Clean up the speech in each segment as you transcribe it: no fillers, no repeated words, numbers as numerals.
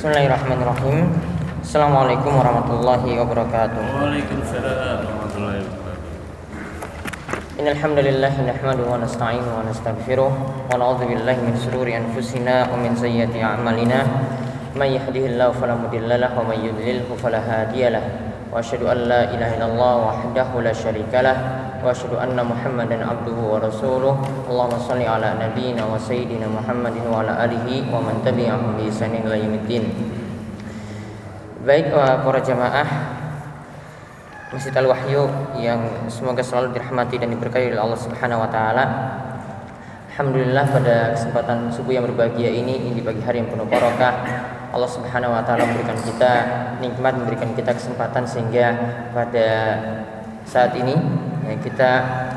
Bismillahirrahmanirrahim. Assalamualaikum warahmatullahi wabarakatuh. Waalaikumsalam warahmatullahi wabarakatuh. Innal hamdalillah nahmaduhu wa nasta'inuhu wa nastaghfiruh wa na'udzu billahi min shururi anfusina wa min sayyiati a'malina. May yahdihillahu fala mudilla lahu wa may yudlilhu fala hadiyalah. Wa asyhadu an la ilaha illallah wahdahu la syarikalah wa asyhadu anna Muhammadan abduhu wa rasuluh. Allahumma shalli ala nabiyyina wa sayyidina Muhammadin wa ala alihi wa man tabi'ahum bi ihsanin ila yaumiddin. Baik para jamaah Masjid Al-Wahyu yang semoga selalu dirahmati dan diberkahi oleh Allah Subhanahu wa taala. Alhamdulillah pada kesempatan subuh yang berbahagia ini di pagi hari yang penuh barokah, Allah Subhanahu wa taala memberikan kita nikmat, memberikan kita kesempatan sehingga pada saat ini kita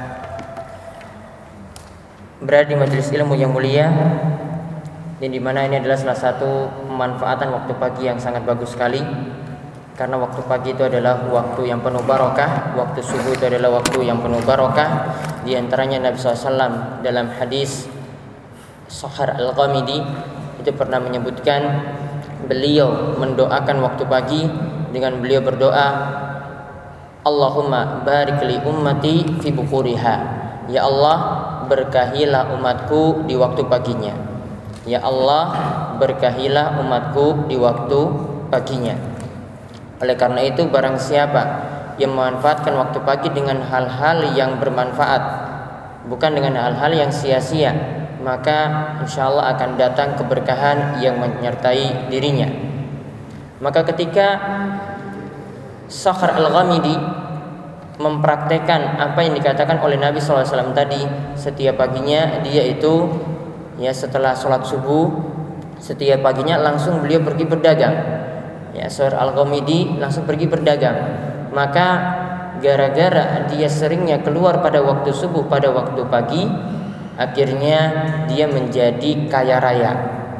berada di majelis ilmu yang mulia, dan di mana ini adalah salah satu pemanfaatan waktu pagi yang sangat bagus sekali. Karena waktu pagi itu adalah waktu yang penuh barokah, waktu subuh itu adalah waktu yang penuh barokah. Di antaranya Nabi SAW dalam hadis Sahar Al-Ghamidi itu pernah menyebutkan beliau mendoakan waktu pagi dengan beliau berdoa, Allahumma barik li ummati fi bukuriha. Ya Allah, berkahilah umatku di waktu paginya. Ya Allah, berkahilah umatku di waktu paginya. Oleh karena itu, barang siapa yang memanfaatkan waktu pagi dengan hal-hal yang bermanfaat, bukan dengan hal-hal yang sia-sia, maka insya Allah akan datang keberkahan yang menyertai dirinya. Maka ketika Sakhar Al-Ghamidi mempraktekkan apa yang dikatakan oleh Nabi SAW tadi, setiap paginya dia itu setelah sholat subuh, setiap paginya langsung beliau pergi berdagang. Sakhar Al-Ghamidi langsung pergi berdagang. Maka gara-gara dia seringnya keluar pada waktu subuh, pada waktu pagi, akhirnya dia menjadi kaya raya.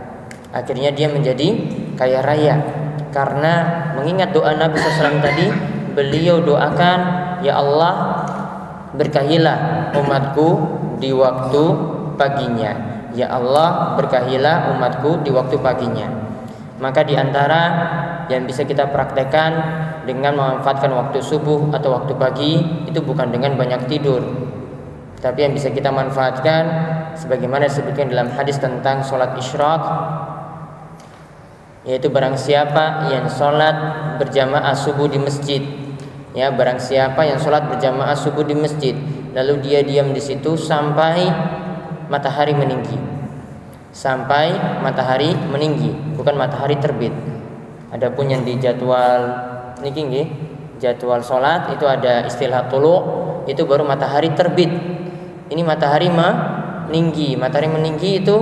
Karena mengingat doa Nabi SAW tadi, beliau doakan, ya Allah, berkahilah umatku di waktu paginya. Ya Allah, berkahilah umatku di waktu paginya. Maka di antara yang bisa kita praktekkan dengan memanfaatkan waktu subuh atau waktu pagi itu bukan dengan banyak tidur, tapi yang bisa kita manfaatkan sebagaimana disebutkan dalam hadis tentang sholat isyraq, yaitu barang siapa yang sholat berjamaah subuh di masjid, barang siapa yang sholat berjamaah subuh di masjid, lalu dia diam di situ sampai matahari meninggi. Bukan matahari terbit. Adapun yang di jadwal niki jadwal sholat itu ada istilah tulu, itu baru matahari terbit. Ini matahari meninggi. Matahari meninggi itu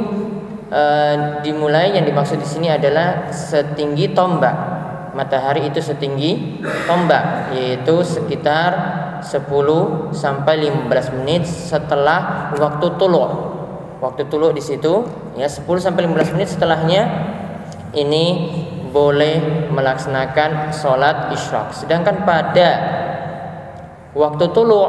dimulai, yang dimaksud di sini adalah setinggi tombak. Matahari itu setinggi tombak, yaitu sekitar 10 sampai 15 menit setelah waktu tulu. Waktu tulu di situ 10 sampai 15 menit setelahnya ini boleh melaksanakan sholat isyraq. Sedangkan pada waktu tulu,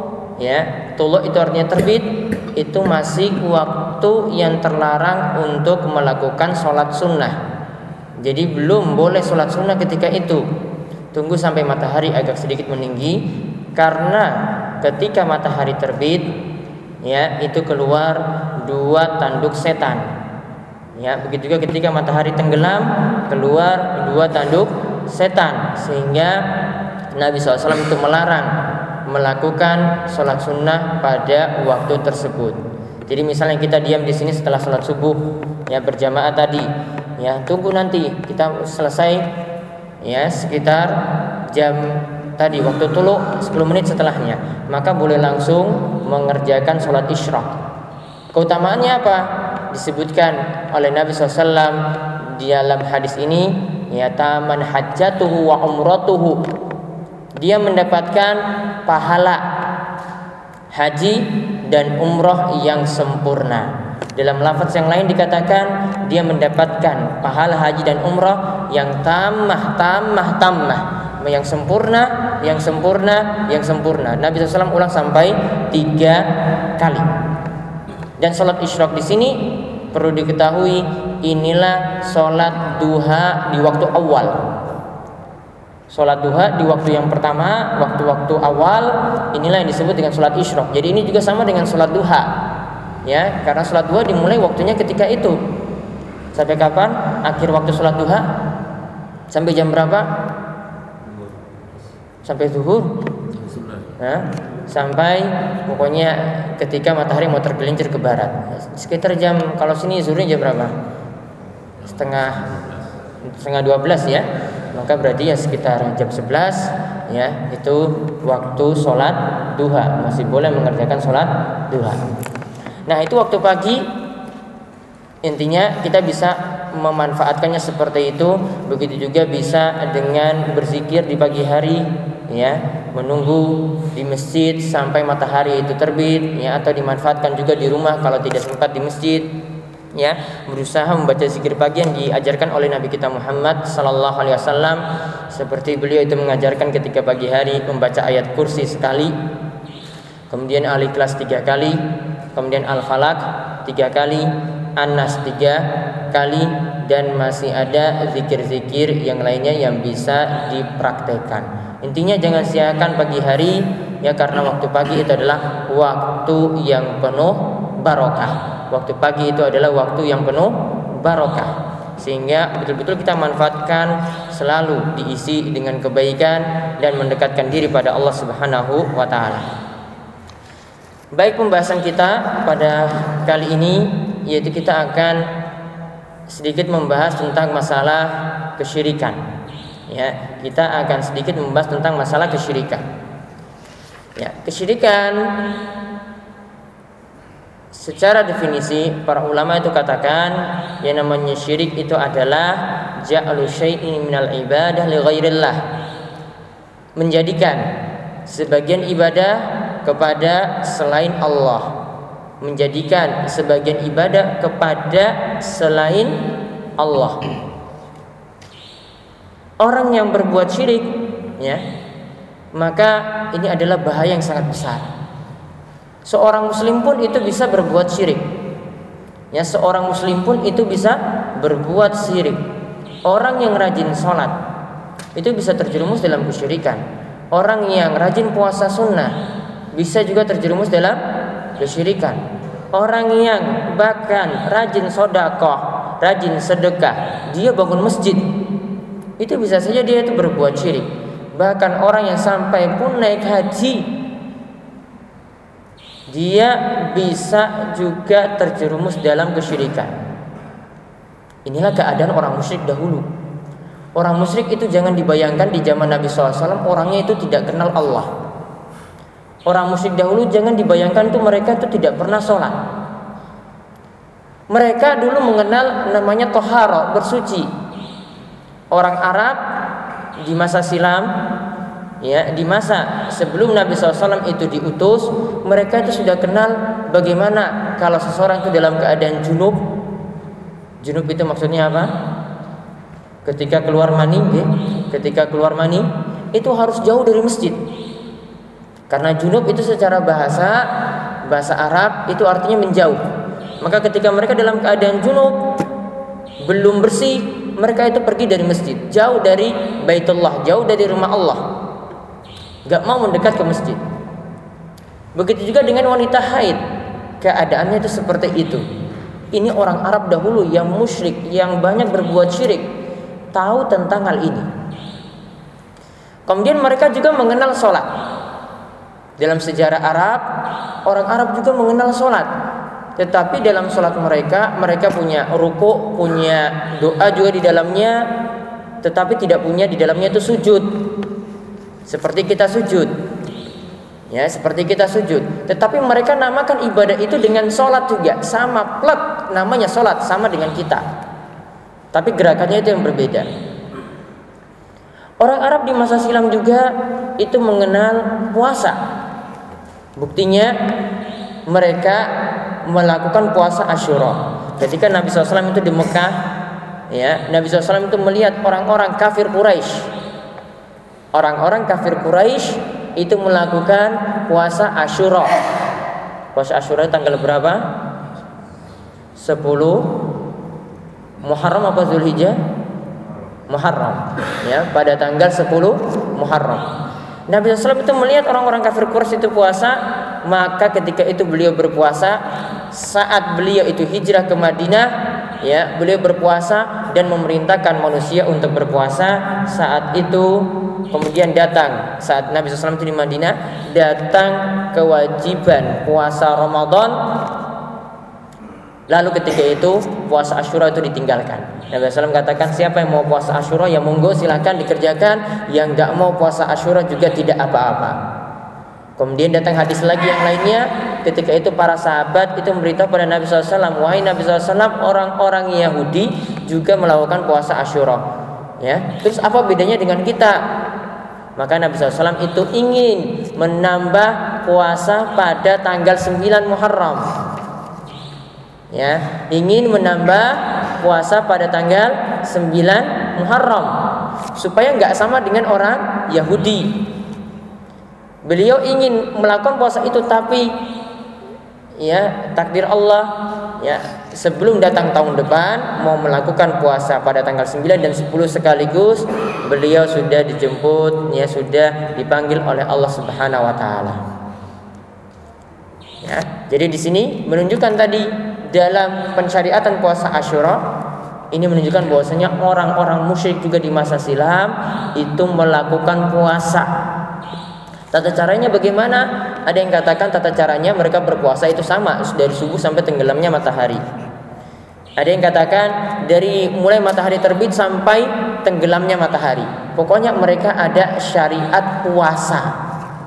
tulu itu artinya terbit, itu masih waktu yang terlarang untuk melakukan sholat sunnah. Jadi belum boleh sholat sunnah ketika itu. Tunggu sampai matahari agak sedikit meninggi, karena ketika matahari terbit, itu keluar 2 tanduk setan. Begitu juga ketika matahari tenggelam, keluar 2 tanduk setan, sehingga Nabi SAW itu melarang melakukan sholat sunnah pada waktu tersebut. Jadi misalnya kita diam di sini setelah sholat subuh, berjamaah tadi, tunggu nanti kita selesai, sekitar jam tadi waktu tulu 10 menit setelahnya, maka boleh langsung mengerjakan sholat isyraq. Keutamaannya apa? Disebutkan oleh Nabi SAW di dalam hadis ini, taman hajjatuhu wa umratuhu, dia mendapatkan pahala haji dan umroh yang sempurna. Dalam lafaz yang lain dikatakan dia mendapatkan pahala haji dan umroh yang tamah, yang sempurna. Nabi SAW ulang sampai 3 kali. Dan sholat isyraq di sini perlu diketahui inilah sholat duha di waktu awal. Sholat duha di waktu yang pertama, waktu-waktu awal, inilah yang disebut dengan sholat isyraq. Jadi ini juga sama dengan sholat duha, ya, karena sholat duha dimulai waktunya ketika itu. Sampai kapan? Akhir waktu sholat duha? Sampai jam berapa? Sampai zuhur? Nah, sampai pokoknya ketika matahari mau tergelincir ke barat. Sekitar jam, kalau sini zuhurnya jam berapa? Setengah 12 ya. Maka berarti ya sekitar jam 11 ya, itu waktu sholat duha. Masih boleh mengerjakan sholat duha. Nah, itu waktu pagi. Intinya kita bisa memanfaatkannya seperti itu. Begitu juga bisa dengan berzikir di pagi hari, ya, menunggu di masjid sampai matahari itu terbit, ya, atau dimanfaatkan juga di rumah kalau tidak sempat di masjid, ya, berusaha membaca zikir pagi yang diajarkan oleh Nabi kita Muhammad sallallahu alaihi wasallam, seperti beliau itu mengajarkan ketika pagi hari membaca ayat kursi sekali, kemudian Al-Ikhlas 3 kali, kemudian Al-Falaq 3 kali, An-Nas 3 kali, dan masih ada zikir-zikir yang lainnya yang bisa dipraktekkan. Intinya jangan siakan pagi hari, ya, karena waktu pagi itu adalah waktu yang penuh barokah. Waktu pagi itu adalah waktu yang penuh barokah, sehingga betul-betul kita manfaatkan, selalu diisi dengan kebaikan dan mendekatkan diri pada Allah Subhanahu wa taala. Baik, pembahasan kita pada kali ini yaitu kita akan sedikit membahas tentang masalah kesyirikan. Ya, kita akan sedikit membahas tentang masalah kesyirikan. Ya, kesyirikan secara definisi para ulama itu katakan yang namanya syirik itu adalah ja'alu syai'in minal ibadah li ghairillah. Menjadikan sebagian ibadah kepada selain Allah. Menjadikan sebagian ibadah kepada selain Allah. Orang yang berbuat syirik, ya, maka ini adalah bahaya yang sangat besar. Seorang muslim pun itu bisa berbuat syirik. Ya, seorang muslim pun itu bisa berbuat syirik. Orang yang rajin sholat itu bisa terjerumus dalam kesyirikan. Orang yang rajin puasa sunnah bisa juga terjerumus dalam kesyirikan. Orang yang bahkan rajin sedekah, rajin sedekah, dia bangun masjid, itu bisa saja dia itu berbuat syirik. Bahkan orang yang sampai pun naik haji, dia bisa juga terjerumus dalam kesyirikan. Inilah keadaan orang musyrik dahulu. Orang musyrik itu jangan dibayangkan di zaman Nabi SAW orangnya itu tidak kenal Allah. Orang musyrik dahulu jangan dibayangkan itu mereka itu tidak pernah sholat. Mereka dulu mengenal namanya tohara, bersuci. Orang Arab di masa silam, ya, di masa sebelum Nabi SAW itu diutus, mereka itu sudah kenal bagaimana kalau seseorang itu dalam keadaan junub. Junub itu maksudnya apa? Ketika keluar mani, ya, ketika keluar mani itu harus jauh dari masjid. Karena junub itu secara bahasa Arab itu artinya menjauh. Maka ketika mereka dalam keadaan junub, belum bersih, mereka itu pergi dari masjid, jauh dari Baitullah, jauh dari rumah Allah, gak mau mendekat ke masjid. Begitu juga dengan wanita haid, keadaannya itu seperti itu. Ini orang Arab dahulu yang musyrik, yang banyak berbuat syirik, tahu tentang hal ini. Kemudian mereka juga mengenal sholat. Dalam sejarah Arab, orang Arab juga mengenal sholat. Tetapi dalam sholat mereka punya ruku, punya doa juga di dalamnya, tetapi tidak punya di dalamnya itu sujud. Seperti kita sujud, ya, seperti kita sujud. Tetapi mereka namakan ibadah itu dengan sholat juga, sama plek namanya sholat, sama dengan kita. Tapi gerakannya itu yang berbeda. Orang Arab di masa silam juga itu mengenal puasa. Buktinya mereka melakukan puasa Asyura. Ketika Nabi SAW itu di Mekah, ya, Nabi SAW itu melihat orang-orang kafir Quraisy. Orang-orang kafir Quraisy itu melakukan puasa Asyura. Puasa Asyura tanggal berapa? Muharram apa Zulhijjah? Muharram. Ya, pada tanggal 10 Muharram. Nabi SAW itu melihat orang-orang kafir Quraisy itu puasa, maka ketika itu beliau berpuasa. Saat beliau itu hijrah ke Madinah, ya, beliau berpuasa dan memerintahkan manusia untuk berpuasa. Saat itu kemudian datang, saat Nabi SAW itu di Madinah, datang kewajiban puasa Ramadan. Lalu ketika itu puasa Asyura itu ditinggalkan. Nabi SAW katakan, siapa yang mau puasa Asyura, ya monggo silakan dikerjakan. Yang enggak mau puasa Asyura juga tidak apa-apa. Kemudian datang hadis lagi yang lainnya. Ketika itu para sahabat itu memberitahu pada Nabi SAW, wahai Nabi SAW, orang-orang Yahudi juga melakukan puasa Asyura. Ya, terus apa bedanya dengan kita? Maka Nabi SAW itu ingin menambah puasa pada tanggal 9 Muharram. Ya, ingin menambah puasa pada tanggal 9 Muharram supaya enggak sama dengan orang Yahudi. Beliau ingin melakukan puasa itu, tapi ya takdir Allah, ya sebelum datang tahun depan mau melakukan puasa pada tanggal 9 dan 10 sekaligus, beliau sudah dijemput, ya sudah dipanggil oleh Allah Subhanahu wa taala. Ya, jadi di sini menunjukkan tadi dalam pensyariatan puasa Asyura ini menunjukkan bahwasanya orang-orang musyrik juga di masa silam itu melakukan puasa. Tata caranya bagaimana? Ada yang katakan tata caranya mereka berpuasa itu sama dari subuh sampai tenggelamnya matahari. Ada yang katakan dari mulai matahari terbit sampai tenggelamnya matahari. Pokoknya mereka ada syariat puasa.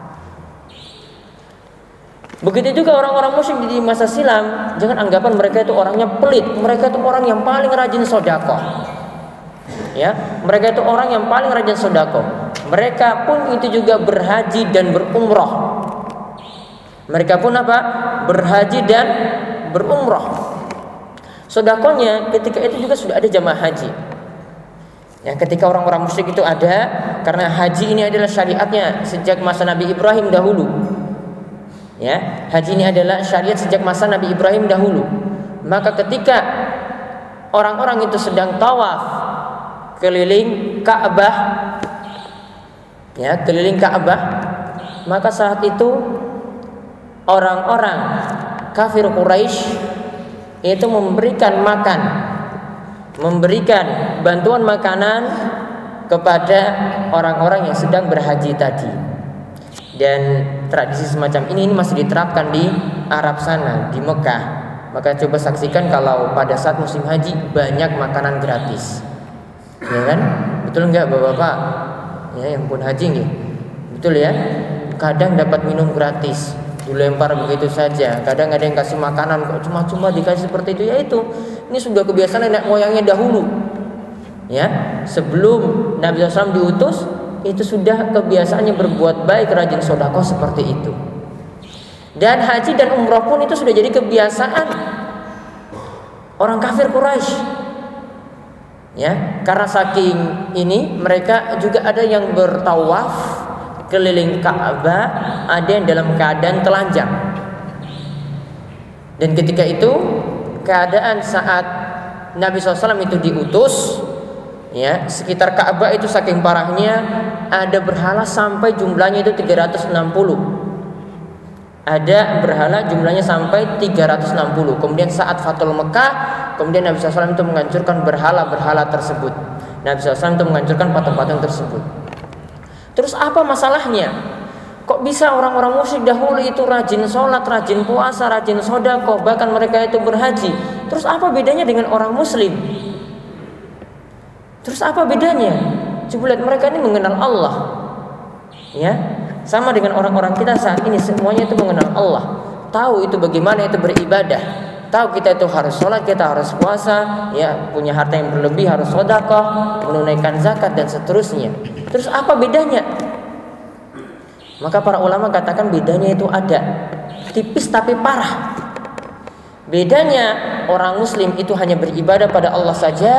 Begitu juga orang-orang musyrik di masa silam, jangan anggapan mereka itu orangnya pelit. Mereka itu orang yang paling rajin sedekah. Ya, mereka itu orang yang paling rajin sedekah. Mereka pun itu juga berhaji dan berumrah. Mereka pun apa? Berhaji dan berumrah. Sedekahnya ketika itu juga sudah ada jamaah haji. Ya, ketika orang-orang musyrik itu ada, karena haji ini adalah syariatnya sejak masa Nabi Ibrahim dahulu. Ya, haji ini adalah syariat sejak masa Nabi Ibrahim dahulu. Maka ketika orang-orang itu sedang tawaf keliling Ka'bah, ya, keliling Ka'bah, maka saat itu orang-orang kafir Quraisy itu memberikan makan, memberikan bantuan makanan kepada orang-orang yang sedang berhaji tadi. Dan tradisi semacam ini masih diterapkan di Arab sana, di Mekah. Maka coba saksikan kalau pada saat musim haji banyak makanan gratis, ya kan? Betul nggak bapak-bapak? Ya, yang pun haji nih, betul ya. Kadang dapat minum gratis, dilempar begitu saja. Kadang ada yang kasih makanan kok cuma-cuma dikasih seperti itu. Ya itu, ini sudah kebiasaan nenek moyangnya dahulu. Ya, sebelum Nabi SAW diutus, itu sudah kebiasaannya berbuat baik, rajin sedekah seperti itu. Dan haji dan umrah pun itu sudah jadi kebiasaan orang kafir Quraisy. Ya, karena saking ini mereka juga ada yang bertawaf keliling Ka'bah, ada yang dalam keadaan telanjang. Dan ketika itu keadaan saat Nabi SAW itu diutus, ya, sekitar Ka'bah itu saking parahnya ada berhala sampai jumlahnya itu 360. Ada berhala jumlahnya sampai 360. Kemudian saat Fathul Mekah, kemudian Nabi SAW itu menghancurkan berhala-berhala tersebut. Nabi SAW itu menghancurkan patung-patung tersebut. Terus apa masalahnya? Kok bisa orang-orang musyrik dahulu itu rajin sholat, rajin puasa, rajin sedekah, bahkan mereka itu berhaji? Terus apa bedanya dengan orang muslim? Terus apa bedanya? Coba lihat, mereka ini mengenal Allah. Ya, sama dengan orang-orang kita saat ini, semuanya itu mengenal Allah. Tahu itu bagaimana itu beribadah. Tahu kita itu harus sholat, kita harus puasa, ya, punya harta yang berlebih harus sedekah, menunaikan zakat dan seterusnya. Terus apa bedanya? Maka para ulama katakan bedanya itu ada, tipis tapi parah. Bedanya orang muslim itu hanya beribadah pada Allah saja.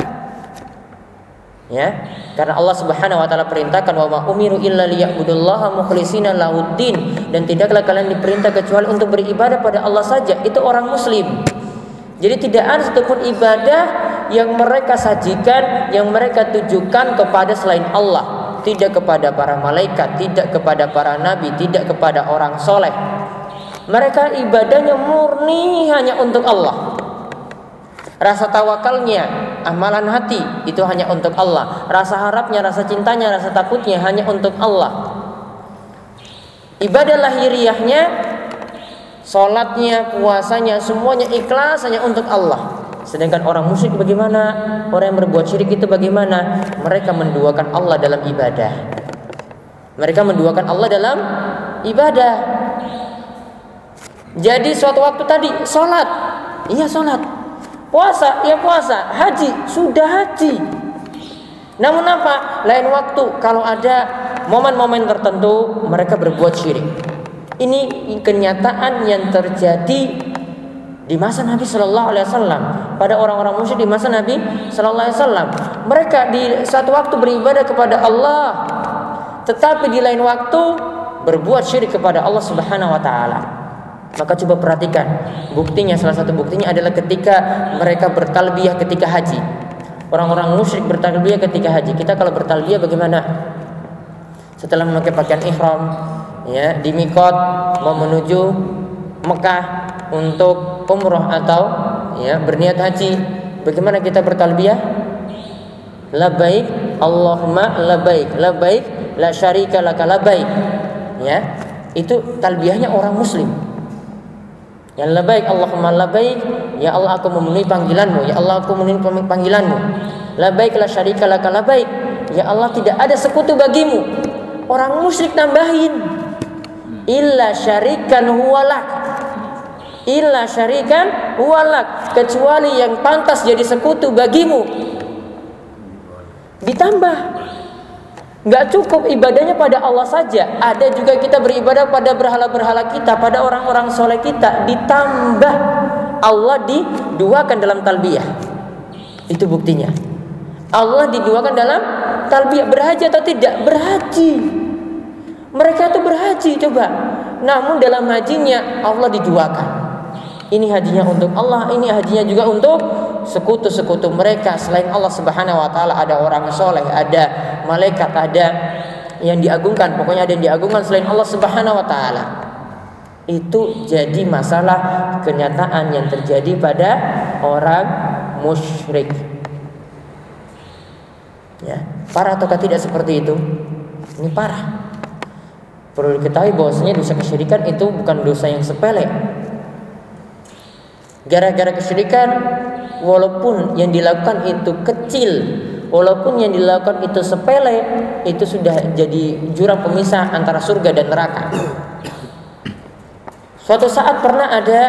Ya, karena Allah Subhanahu wa taala perintahkan wa ma umiru illa liya'budullaha mukhlishina lahuddin, dan tidaklah kalian diperintah kecuali untuk beribadah pada Allah saja. Itu orang muslim. Jadi tidak ada satupun ibadah yang mereka sajikan, yang mereka tujukan kepada selain Allah, tidak kepada para malaikat, tidak kepada para nabi, tidak kepada orang soleh. Mereka ibadahnya murni hanya untuk Allah. Rasa tawakalnya, amalan hati itu hanya untuk Allah. Rasa harapnya, rasa cintanya, rasa takutnya hanya untuk Allah. Ibadah lahiriahnya, sholatnya, puasanya, semuanya ikhlas hanya untuk Allah. Sedangkan orang musyrik bagaimana? Orang yang berbuat syirik itu bagaimana? Mereka menduakan Allah dalam ibadah. Mereka menduakan Allah dalam ibadah. Jadi suatu waktu tadi sholat, iya sholat. Puasa, ya puasa. Haji, sudah haji. Namun apa? Lain waktu kalau ada momen-momen tertentu mereka berbuat syirik. Ini kenyataan yang terjadi di masa Nabi Sallallahu Alaihi Wasallam, pada orang-orang musyrik di masa Nabi Sallallahu Alaihi Wasallam. Mereka di satu waktu beribadah kepada Allah, tetapi di lain waktu berbuat syirik kepada Allah Subhanahu Wa Taala. Maka coba perhatikan, buktinya, salah satu buktinya adalah ketika mereka bertalbiyah ketika haji. Orang-orang musyrik bertalbiyah ketika haji. Kita kalau bertalbiyah bagaimana? Setelah memakai pakaian ihram, ya, di miqat mau menuju Mekah untuk umroh atau ya berniat haji, bagaimana kita bertalbiyah? Labbaik Allahumma labbaik, labbaik la syarika laka labbaik. Ya, itu talbiyahnya orang muslim. Ya labbaik Allahumma labbaik, ya Allah aku memenuhi panggilanmu, ya Allah aku memenuhi panggilanmu. Labbaik la syarika laka labbaik, ya Allah tidak ada sekutu bagimu. Orang musyrik tambahin illa syarikan huwalak, illa syarikan huwalak, kecuali yang pantas jadi sekutu bagimu. Ditambah, nggak cukup ibadahnya pada Allah saja, ada juga kita beribadah pada berhala-berhala kita, pada orang-orang soleh kita. Ditambah Allah diduakan dalam talbiyah. Itu buktinya. Allah diduakan dalam talbiyah. Berhaji atau tidak? Berhaji. Mereka itu berhaji, coba. Namun dalam hajinya Allah diduakan. Ini hajinya untuk Allah, ini hajinya juga untuk sekutu-sekutu mereka selain Allah Subhanahu wa taala. Ada orang soleh, ada malaikat, ada yang diagungkan, pokoknya ada yang diagungkan selain Allah Subhanahu wa taala. Itu jadi masalah kenyataan yang terjadi pada orang musyrik. Ya, parah ataukah tidak seperti itu? Ini parah. Perlu diketahui bahwasanya dosa kesyirikan itu bukan dosa yang sepele. Gara-gara kesyirikan, walaupun yang dilakukan itu kecil, walaupun yang dilakukan itu sepele, itu sudah jadi jurang pemisah antara surga dan neraka. Suatu saat pernah ada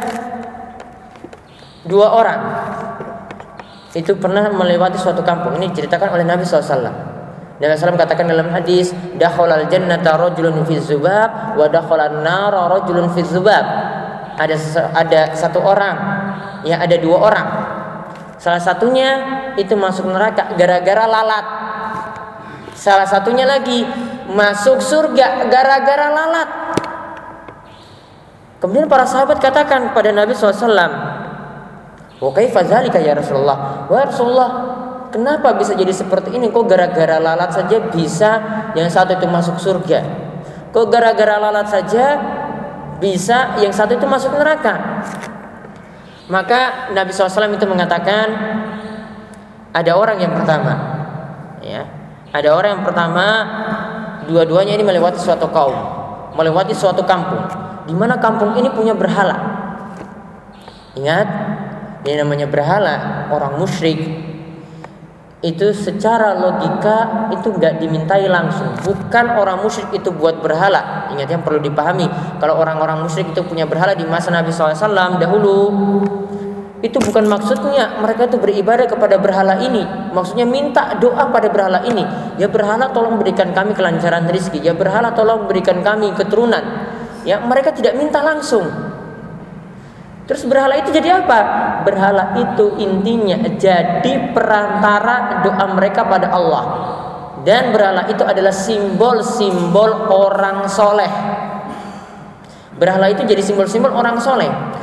dua orang, itu pernah melewati suatu kampung. Ini diceritakan oleh Nabi SAW. Nabi SAW katakan dalam hadis, dakhalal jannata rajulun fi dzubab wa dakhalan nara rajulun fi dzubab. Ada satu orang, ya ada dua orang. Salah satunya itu masuk neraka gara-gara lalat. Salah satunya lagi masuk surga gara-gara lalat. Kemudian para sahabat katakan kepada Nabi SAW, wa kaifa dzalika ya Rasulullah? Wahai Rasulullah, kenapa bisa jadi seperti ini? Kok gara-gara lalat saja bisa yang satu itu masuk surga? Kok gara-gara lalat saja bisa yang satu itu masuk neraka? Maka Nabi SAW itu mengatakan, ada orang yang pertama, ya, ada orang yang pertama, dua-duanya ini melewati suatu kaum, melewati suatu kampung, di mana kampung ini punya berhala. Ingat, ini namanya berhala. Orang musyrik itu secara logika itu nggak dimintai langsung. Bukan orang musyrik itu buat berhala. Ingat, yang perlu dipahami, kalau orang-orang musyrik itu punya berhala di masa Nabi SAW dahulu, itu bukan maksudnya mereka itu beribadah kepada berhala ini. Maksudnya minta doa pada berhala ini. Ya berhala tolong berikan kami kelancaran rezeki. Ya berhala tolong berikan kami keturunan. Ya mereka tidak minta langsung. Terus berhala itu jadi apa? Berhala itu intinya jadi perantara doa mereka pada Allah. Dan berhala itu adalah simbol-simbol orang soleh. Berhala itu jadi simbol-simbol orang soleh.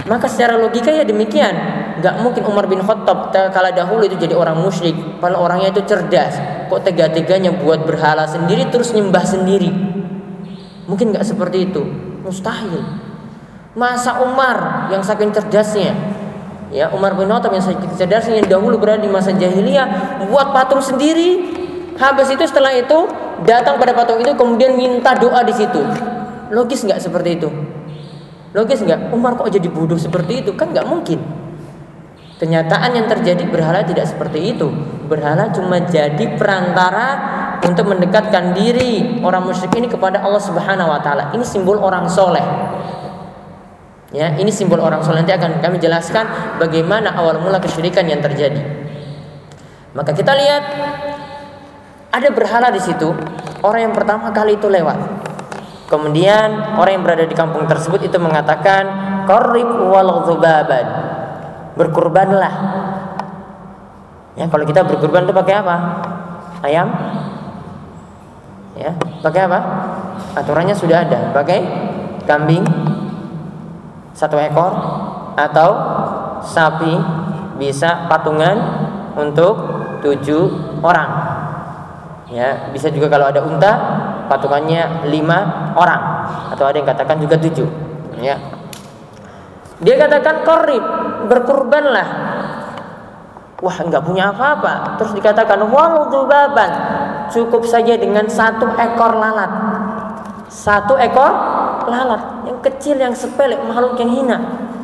Maka secara logika ya demikian. Gak mungkin Umar bin Khattab kala dahulu itu jadi orang musyrik. Padahal orangnya itu cerdas. Kok tega-teganya buat berhala sendiri terus nyembah sendiri? Mungkin gak seperti itu. Mustahil. Masa Umar yang saking cerdasnya, ya Umar bin Khattab yang saking cerdasnya yang dahulu berada di masa jahiliyah, buat patung sendiri. Habis itu setelah itu datang pada patung itu kemudian minta doa di situ. Logis nggak seperti itu? Logis nggak? Umar kok jadi bodoh seperti itu? Kan nggak mungkin. Kenyataan yang terjadi berhala tidak seperti itu. Berhala cuma jadi perantara untuk mendekatkan diri orang musyrik ini kepada Allah Subhanahu wa taala. Ini simbol orang soleh. Ya, ini simbol orang soleh. Nanti akan kami jelaskan bagaimana awal mula kesyirikan yang terjadi. Maka kita lihat ada berhala di situ. Orang yang pertama kali itu lewat. Kemudian orang yang berada di kampung tersebut itu mengatakan, "Qarrib wal dzubaban." Berkurbanlah. Ya, kalau kita berkurban itu pakai apa? Ayam? Ya, pakai apa? Aturannya sudah ada. Pakai kambing 1 ekor atau sapi, bisa patungan untuk 7 orang. Ya, bisa juga kalau ada unta patungannya 5 orang atau ada yang katakan juga 7. Ya. Dia katakan qarrib, berkurbanlah. Wah, enggak punya apa-apa. Terus dikatakan wal dzubaban, cukup saja dengan 1 ekor lalat. 1 ekor lalat yang kecil, yang sepele, makhluk yang hina.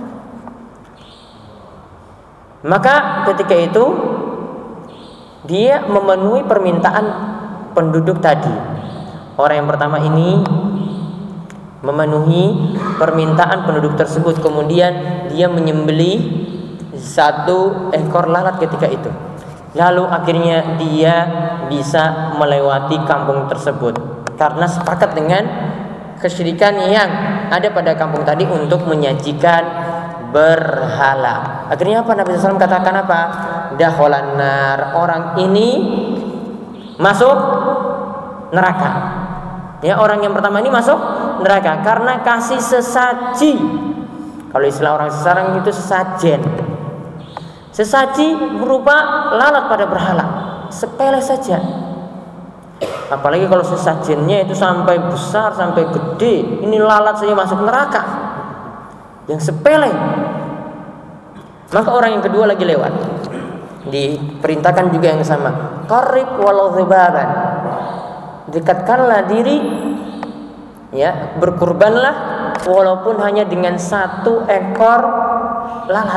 Maka ketika itu dia memenuhi permintaan penduduk tadi. Orang yang pertama ini memenuhi permintaan penduduk tersebut. Kemudian dia menyembelih 1 ekor lalat ketika itu. Lalu akhirnya dia bisa melewati kampung tersebut karena sepakat dengan kesyirikan yang ada pada kampung tadi untuk menyajikan berhala. Akhirnya apa? Nabi SAW katakan apa? Dakhalan nar, orang ini masuk neraka. Ya, orang yang pertama ini masuk neraka karena kasih sesaji. Kalau istilah orang sekarang itu sesajen. Sesaji berupa lalat pada berhala. Sepele saja. Apalagi kalau sesajennya itu sampai besar, sampai gede. Ini lalat saja masuk neraka. Yang sepele. Maka orang yang kedua lagi lewat. Diperintahkan juga yang sama. Qarrib walau dzubaban. Dekatkanlah diri, ya, berkurbanlah walaupun hanya dengan 1 ekor lalat.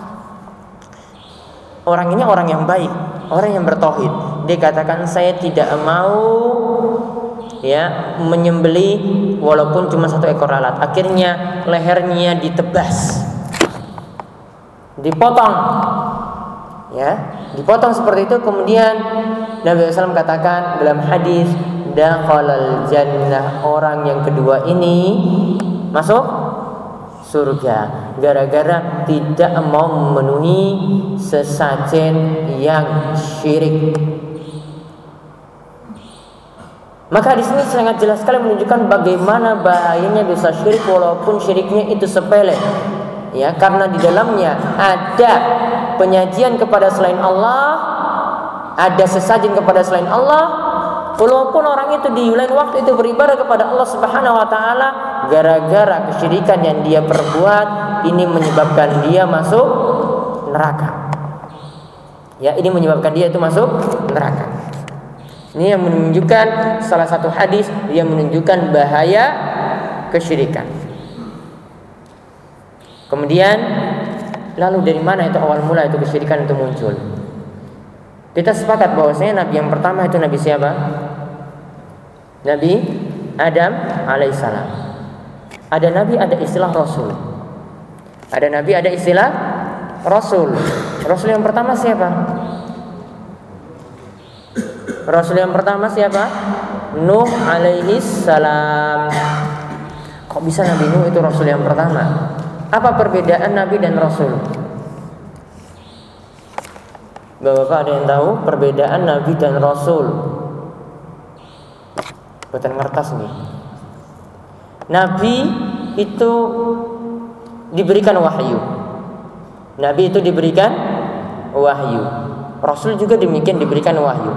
Orang ini orang yang baik, orang yang bertauhid. Dia katakan saya tidak mau, ya, menyembelih walaupun cuma 1 ekor lalat. Akhirnya lehernya ditebas, dipotong, ya, dipotong seperti itu. Kemudian Nabi SAW katakan dalam hadis, dakhalal jannah, orang yang kedua ini masuk surga gara-gara tidak mau memenuhi sesajen yang syirik. Maka di sini sangat jelas sekali menunjukkan bagaimana bahayanya dosa syirik walaupun syiriknya itu sepele. Ya, karena di dalamnya ada penyajian kepada selain Allah, ada sesajen kepada selain Allah. Walaupun orang itu di lain waktu itu beribadah kepada Allah Subhanahu wa taala, gara-gara kesyirikan yang dia perbuat ini menyebabkan dia masuk neraka. Ya, ini menyebabkan dia itu masuk neraka. Ini yang menunjukkan salah satu hadis yang menunjukkan bahaya kesyirikan. Kemudian lalu dari mana itu awal mula itu kesyirikan itu muncul? Kita sepakat bahwasanya nabi yang pertama itu nabi siapa? Nabi Adam alaihissalam. Ada nabi, ada istilah rasul. Ada nabi, ada istilah rasul. Rasul yang pertama siapa? Rasul yang pertama siapa? Nuh alaihissalam. Kok bisa Nabi Nuh itu rasul yang pertama? Apa perbedaan nabi dan rasul? Bapak-bapak ada yang tahu perbedaan nabi dan rasul? Buatan ngertas nih. Nabi itu diberikan wahyu. Nabi itu diberikan wahyu. Rasul juga demikian diberikan wahyu.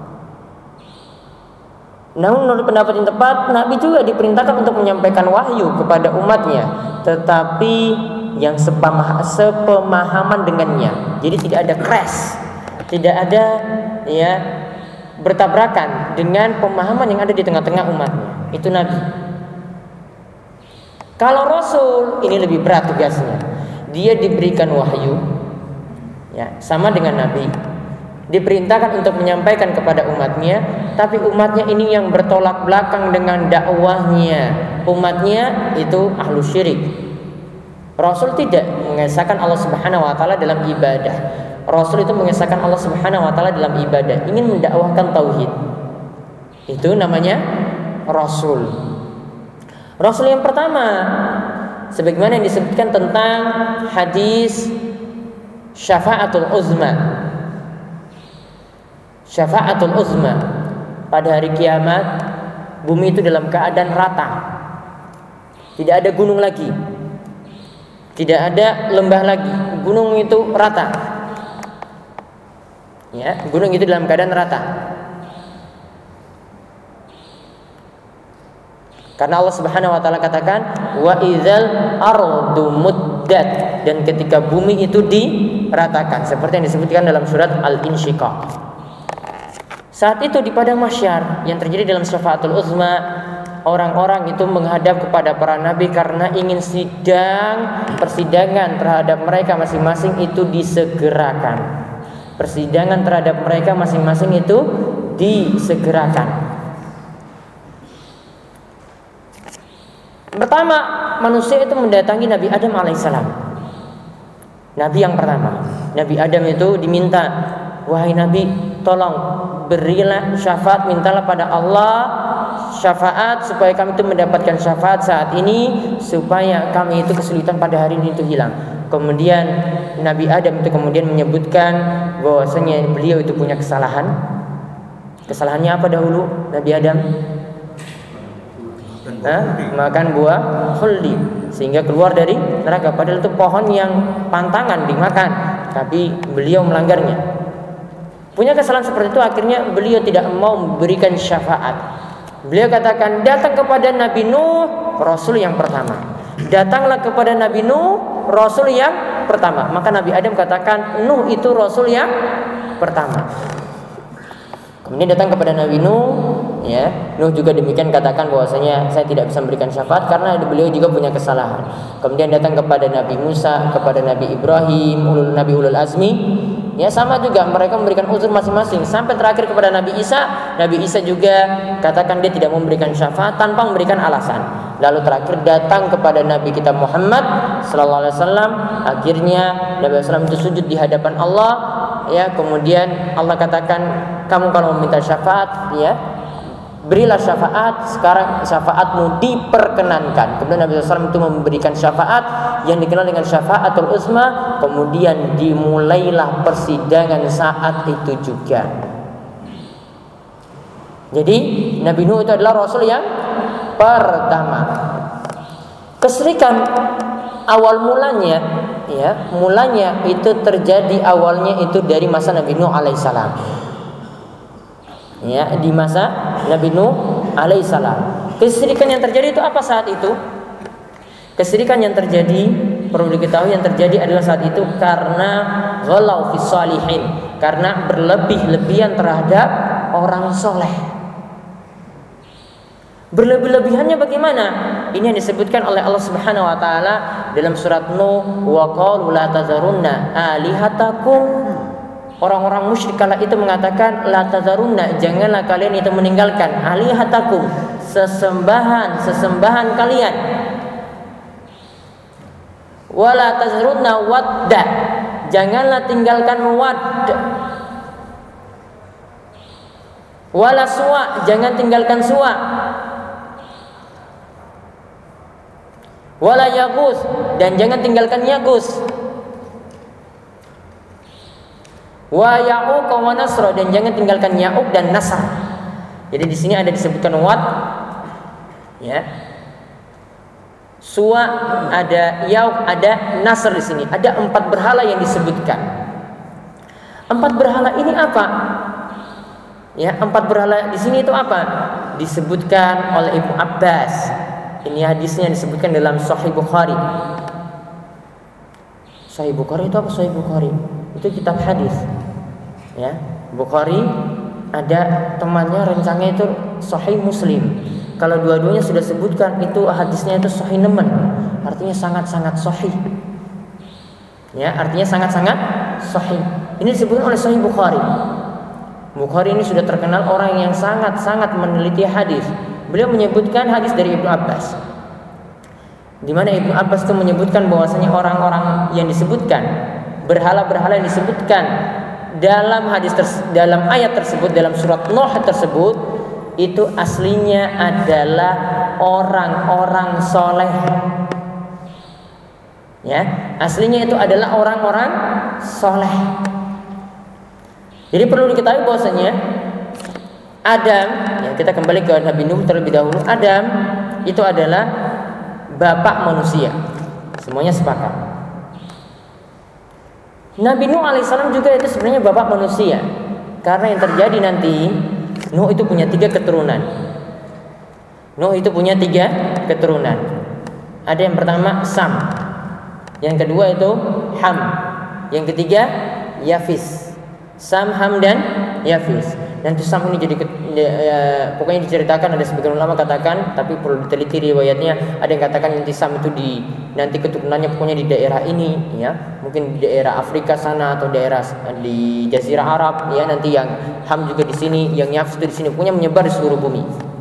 Namun menurut pendapat yang tepat, Nabi juga diperintahkan untuk menyampaikan wahyu kepada umatnya, tetapi yang sepemahaman dengannya. Jadi tidak ada crash, tidak ada ya bertabrakan dengan pemahaman yang ada di tengah-tengah umatnya. Itu Nabi. Kalau Rasul ini lebih berat tugasnya. Dia diberikan wahyu, ya sama dengan Nabi. Diperintahkan untuk menyampaikan kepada umatnya, tapi umatnya ini yang bertolak belakang dengan dakwahnya. Umatnya itu ahlu syirik. Rasul tidak mengesahkan Allah Subhanahu wa taala dalam ibadah. Rasul itu mengesahkan Allah Subhanahu wa taala dalam ibadah, ingin mendakwahkan tauhid. Itu namanya Rasul. Rasul yang pertama, sebagaimana yang disebutkan tentang hadis syafa'atul uzma. Syafa'atul uzma, pada hari kiamat bumi itu dalam keadaan rata. Tidak ada gunung lagi, tidak ada lembah lagi. Gunung itu rata. Ya, gunung itu dalam keadaan rata. Karena Allah Subhanahu wa taala katakan wa idzal ardu muddat, dan ketika bumi itu diratakan, seperti yang disebutkan dalam surat Al-Insyiqaq. Saat itu di padang mahsyar yang terjadi dalam syafaatul uzma, orang-orang itu menghadap kepada para nabi karena ingin persidangan terhadap mereka masing-masing itu disegerakan. Persidangan terhadap mereka masing-masing itu disegerakan. Pertama, manusia itu mendatangi Nabi Adam alaihissalam. Nabi yang pertama, Nabi Adam itu diminta, wahai Nabi, tolong berilah syafaat, mintalah pada Allah syafaat supaya kami itu mendapatkan syafaat saat ini, supaya kami itu kesulitan pada hari ini itu hilang. Kemudian Nabi Adam itu kemudian menyebutkan bahwasanya beliau itu punya kesalahan. Kesalahannya apa dahulu Nabi Adam? Makan buah khuldi sehingga keluar dari neraka, padahal itu pohon yang pantangan dimakan, tapi beliau melanggarnya. Punya kesalahan seperti itu, akhirnya beliau tidak mau memberikan syafaat. Beliau katakan, datang kepada Nabi Nuh, Rasul yang pertama. Datanglah kepada Nabi Nuh, Rasul yang pertama. Maka Nabi Adam katakan, Nuh itu Rasul yang pertama. Kemudian datang kepada Nabi Nuh, ya, Nuh juga demikian katakan bahwasanya saya tidak bisa memberikan syafaat karena beliau juga punya kesalahan. Kemudian datang kepada Nabi Musa, kepada Nabi Ibrahim, Nabi Ulul Azmi, ya sama juga mereka memberikan uzur masing-masing. Sampai terakhir kepada Nabi Isa, Nabi Isa juga katakan dia tidak memberikan syafaat tanpa memberikan alasan. Lalu terakhir datang kepada Nabi kita Muhammad sallallahu alaihi wasallam, akhirnya Nabi SAW itu sujud di hadapan Allah, ya, kemudian Allah katakan, kamu kalau meminta syafaat, ya, berilah syafaat, sekarang syafaatmu diperkenankan. Kemudian Nabi SAW itu memberikan syafaat yang dikenal dengan syafaatul uzma. Kemudian dimulailah persidangan saat itu juga. Jadi Nabi Nuh itu adalah Rasul yang pertama. Kesyirikan awal mulanya, ya, mulanya itu terjadi awalnya itu dari masa Nabi Nuh alaihissalam. Ya, di masa Nabi Nuh alaihissalam. Kesyirikan yang terjadi itu apa saat itu? Kesyirikan yang terjadi, perlu diketahui, yang terjadi adalah saat itu karena ghalau fis salihin, karena berlebih-lebihan terhadap orang soleh. Berlebih-lebihannya bagaimana? Ini yang disebutkan oleh Allah Subhanahu wa taala dalam surat Nuh, wa qalu la tazarunna alihatakum. Orang-orang musyrik kala itu mengatakan la tazarunna, janganlah kalian itu meninggalkan alihatakum, sesembahan kalian. Wala tazarunna wadda, janganlah tinggalkan wadd. Wala suwa, jangan tinggalkan suwa. Wala yagus, dan jangan tinggalkan yagus. Wa ya'uq wa nasra, dan jangan tinggalkan ya'uq dan nasr. Jadi di sini ada disebutkan wat, ya, Suwa, ada Yauk, ada Nasr di sini. Ada 4 berhala yang disebutkan. 4 berhala ini apa? Ya, 4 berhala di sini itu apa? Disebutkan oleh Ibnu Abbas. Ini hadisnya disebutkan dalam Sahih Bukhari. Sahih Bukhari itu apa? Sahih Bukhari itu kitab hadis. Ya, Bukhari ada temannya rencangnya itu Sahih Muslim. Kalau dua-duanya sudah sebutkan itu hadisnya itu sahih nemen, artinya sangat-sangat sahih. Ya, artinya sangat-sangat sahih. Ini disebutkan oleh Sahih Bukhari. Bukhari ini sudah terkenal orang yang sangat-sangat meneliti hadis. Beliau menyebutkan hadis dari Ibnu Abbas, di mana Ibnu Abbas itu menyebutkan bahwasanya orang-orang yang disebutkan, berhala-berhala yang disebutkan dalam dalam ayat tersebut, dalam surat Nuh tersebut, itu aslinya adalah orang-orang soleh. Ya, aslinya itu adalah orang-orang soleh. Jadi perlu diketahui bahwasanya Adam, ya kita kembali ke Nabi Nuh terlebih dahulu. Adam itu adalah bapak manusia. Semuanya sepakat. Nabi Nuh alaihissalam juga itu sebenarnya bapak manusia. Karena yang terjadi nanti, Nuh itu punya 3 keturunan. Nuh itu punya 3 keturunan. Ada yang pertama Sam, yang kedua itu Ham, yang ketiga Yafis. Sam, Ham, dan Yafis. Nanti Sam ini jadi pokoknya diceritakan, ada sebagian ulama katakan, tapi perlu diteliti riwayatnya. Ada yang katakan nanti Sam itu nanti keturunannya pokoknya di daerah ini, ya, mungkin di daerah Afrika sana atau daerah di Jazirah Arab, ya. Nanti yang Ham juga di sini, yang Yafis itu di sini, pokoknya menyebar di seluruh bumi.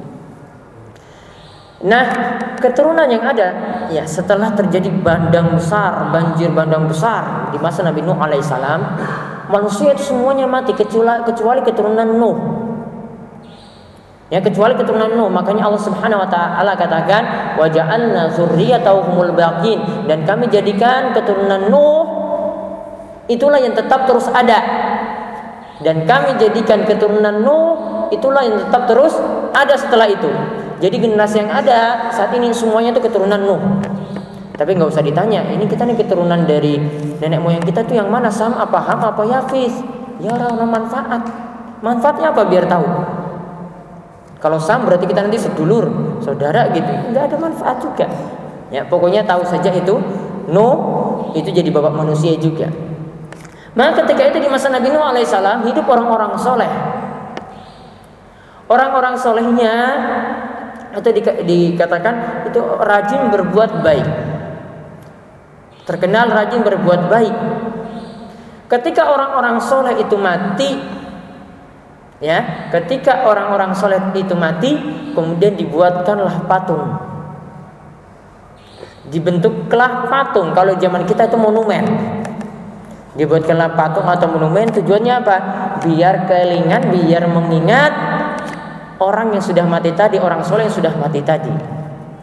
Nah, keturunan yang ada, ya, setelah terjadi banjir bandang besar di masa Nabi Nuh alaihissalam, manusia itu semuanya mati kecuali keturunan Nuh. Ya, kecuali keturunan Nuh. Makanya Allah Subhanahu wa taala katakan, "Wa ja'alna dzurriyyatahu humul baqin." Dan kami jadikan keturunan Nuh itulah yang tetap terus ada. Dan kami jadikan keturunan Nuh itulah yang tetap terus ada setelah itu. Jadi generasi yang ada saat ini semuanya itu keturunan Nuh. Tapi nggak usah ditanya, ini kita nih keturunan dari nenek moyang kita tuh yang mana, Sam apa Ham apa Yafis? Ya orang manfaat. Manfaatnya apa biar tahu. Kalau Sam berarti kita nanti sedulur, saudara gitu. Nggak ada manfaat juga. Ya, pokoknya tahu saja itu Nuh itu jadi bapak manusia juga. Maka ketika itu di masa Nabi Nuh alaihissalam hidup orang-orang soleh. Orang-orang solehnya atau dikatakan itu rajin berbuat baik. Terkenal rajin berbuat baik. Ketika orang-orang soleh itu mati, ya, ketika orang-orang soleh itu mati, kemudian dibuatkanlah patung. Dibentuklah patung. Kalau zaman kita itu monumen. Dibuatkanlah patung atau monumen, tujuannya apa? Biar kelingan, biar mengingat orang yang sudah mati tadi, orang soleh yang sudah mati tadi.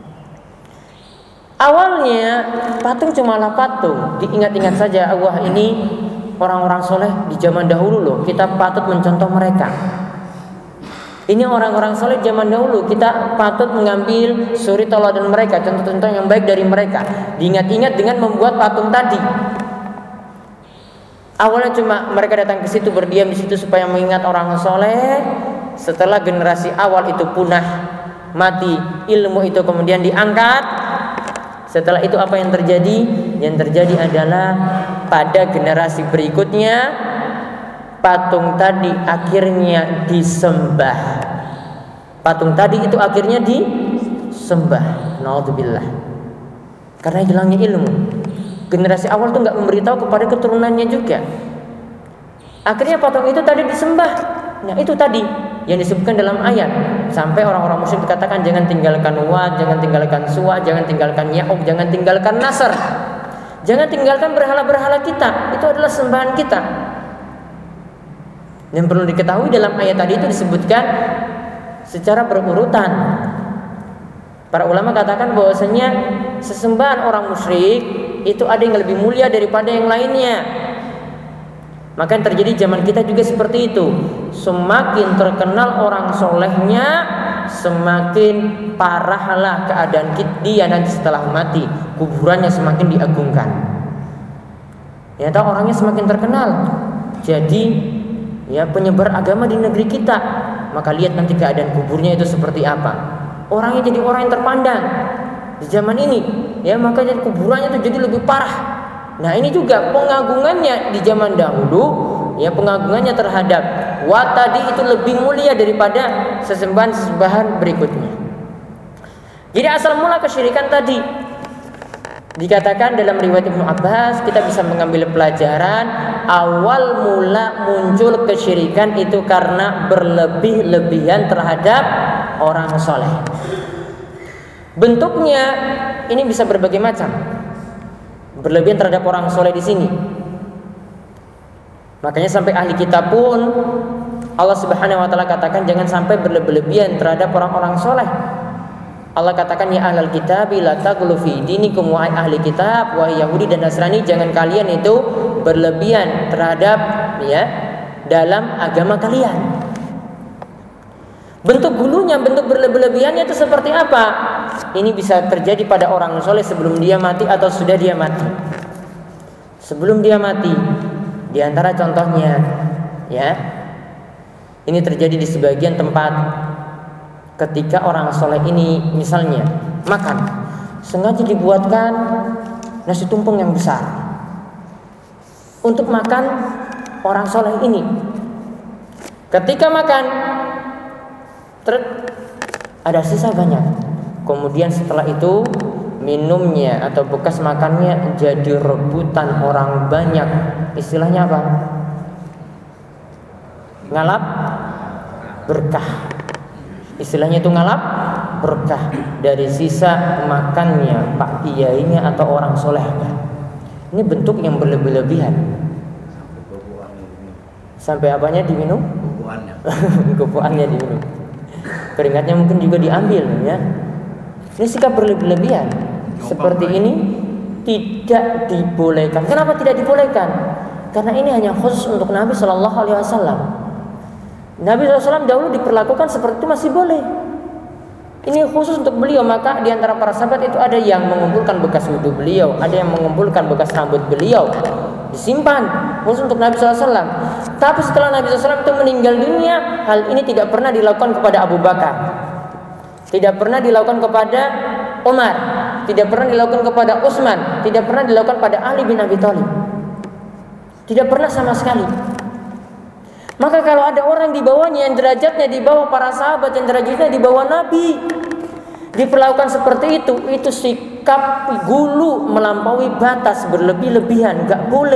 Awalnya patung cumalah patung, diingat-ingat saja. Wah, ini orang-orang soleh di zaman dahulu loh, kita patut mencontoh mereka. Ini orang-orang soleh zaman dahulu, kita patut mengambil suri teladan mereka, contoh-contoh yang baik dari mereka. Diingat-ingat dengan membuat patung tadi. Awalnya cuma mereka datang ke situ, berdiam di situ supaya mengingat orang soleh. Setelah generasi awal itu punah, mati, ilmu itu kemudian diangkat. Setelah itu apa yang terjadi? Yang terjadi adalah pada generasi berikutnya patung tadi akhirnya disembah. Patung tadi itu akhirnya disembah. Naudzubillah. Karena hilangnya ilmu. Generasi awal tuh nggak memberitahu kepada keturunannya juga. Akhirnya patung itu tadi disembah. Nah, itu tadi yang disebutkan dalam ayat. Sampai orang-orang musyrik dikatakan jangan tinggalkan Wat, jangan tinggalkan Suwa, jangan tinggalkan Ya'uq, jangan tinggalkan Nasr. Jangan tinggalkan berhala-berhala kita. Itu adalah sembahan kita. Dan perlu diketahui dalam ayat tadi itu disebutkan secara berurutan. Para ulama katakan bahwasanya sesembahan orang musyrik itu ada yang lebih mulia daripada yang lainnya. Maka yang terjadi zaman kita juga seperti itu. Semakin terkenal orang solehnya, semakin parahlah keadaan dia nanti setelah mati. Kuburannya semakin diagungkan. Ya, tahu orangnya semakin terkenal. Jadi ya penyebar agama di negeri kita. Maka lihat nanti keadaan kuburnya itu seperti apa. Orangnya jadi orang yang terpandang di zaman ini. Ya, maka jadi kuburannya itu jadi lebih parah. Nah, ini juga pengagungannya di zaman dahulu, ya pengagungannya terhadap wat tadi itu lebih mulia daripada sesembahan-sesembahan berikutnya. Jadi asal mula kesyirikan tadi dikatakan dalam riwayat Ibnu Abbas, kita bisa mengambil pelajaran awal mula muncul kesyirikan itu karena berlebih-lebihan terhadap orang soleh. Bentuknya ini bisa berbagai macam. Berlebihan terhadap orang soleh di sini. Makanya sampai ahli kitab pun Allah Subhanahu wa taala katakan jangan sampai berlebihan terhadap orang-orang soleh. Allah katakan ya ahlal kitab la taghlu fi dinikum, wa ahli kitab, wa Yahudi dan Nasrani, jangan kalian itu berlebihan terhadap ya dalam agama kalian. Bentuk gulunya, bentuk berlebihannya itu seperti apa? Ini bisa terjadi pada orang soleh sebelum dia mati atau sudah dia mati. Sebelum dia mati, di antara contohnya, ya, ini terjadi di sebagian tempat. Ketika orang soleh ini misalnya makan, sengaja dibuatkan nasi tumpeng yang besar untuk makan orang soleh ini. Ketika makan, ada sisa banyak. Kemudian setelah itu minumnya atau bekas makannya jadi rebutan orang banyak. Istilahnya apa? Ngalap berkah. Istilahnya itu ngalap berkah dari sisa makannya Pak Kiainya atau orang soleh. Ini bentuk yang berlebih-lebihan. Sampai apanya diminum? Kupuannya diminum. Keringatnya mungkin juga diambil, ya. Ini sikap berlebihan seperti ini tidak dibolehkan. Kenapa tidak dibolehkan? Karena ini hanya khusus untuk Nabi Shallallahu Alaihi Wasallam. Nabi SAW dahulu diperlakukan seperti itu masih boleh. Ini khusus untuk beliau. Maka di antara para sahabat itu ada yang mengumpulkan bekas wudhu beliau, ada yang mengumpulkan bekas rambut beliau, disimpan khusus untuk Nabi SAW. Tapi setelah Nabi SAW itu meninggal dunia, hal ini tidak pernah dilakukan kepada Abu Bakar, tidak pernah dilakukan kepada Umar, tidak pernah dilakukan kepada Utsman, tidak pernah dilakukan pada Ali bin Abi Thalib. Tidak pernah sama sekali. Maka kalau ada orang di bawahnya yang derajatnya di bawah para sahabat, yang derajatnya di bawah Nabi, diperlakukan seperti itu sikap gulu melampaui batas, berlebih-lebihan, gak boleh.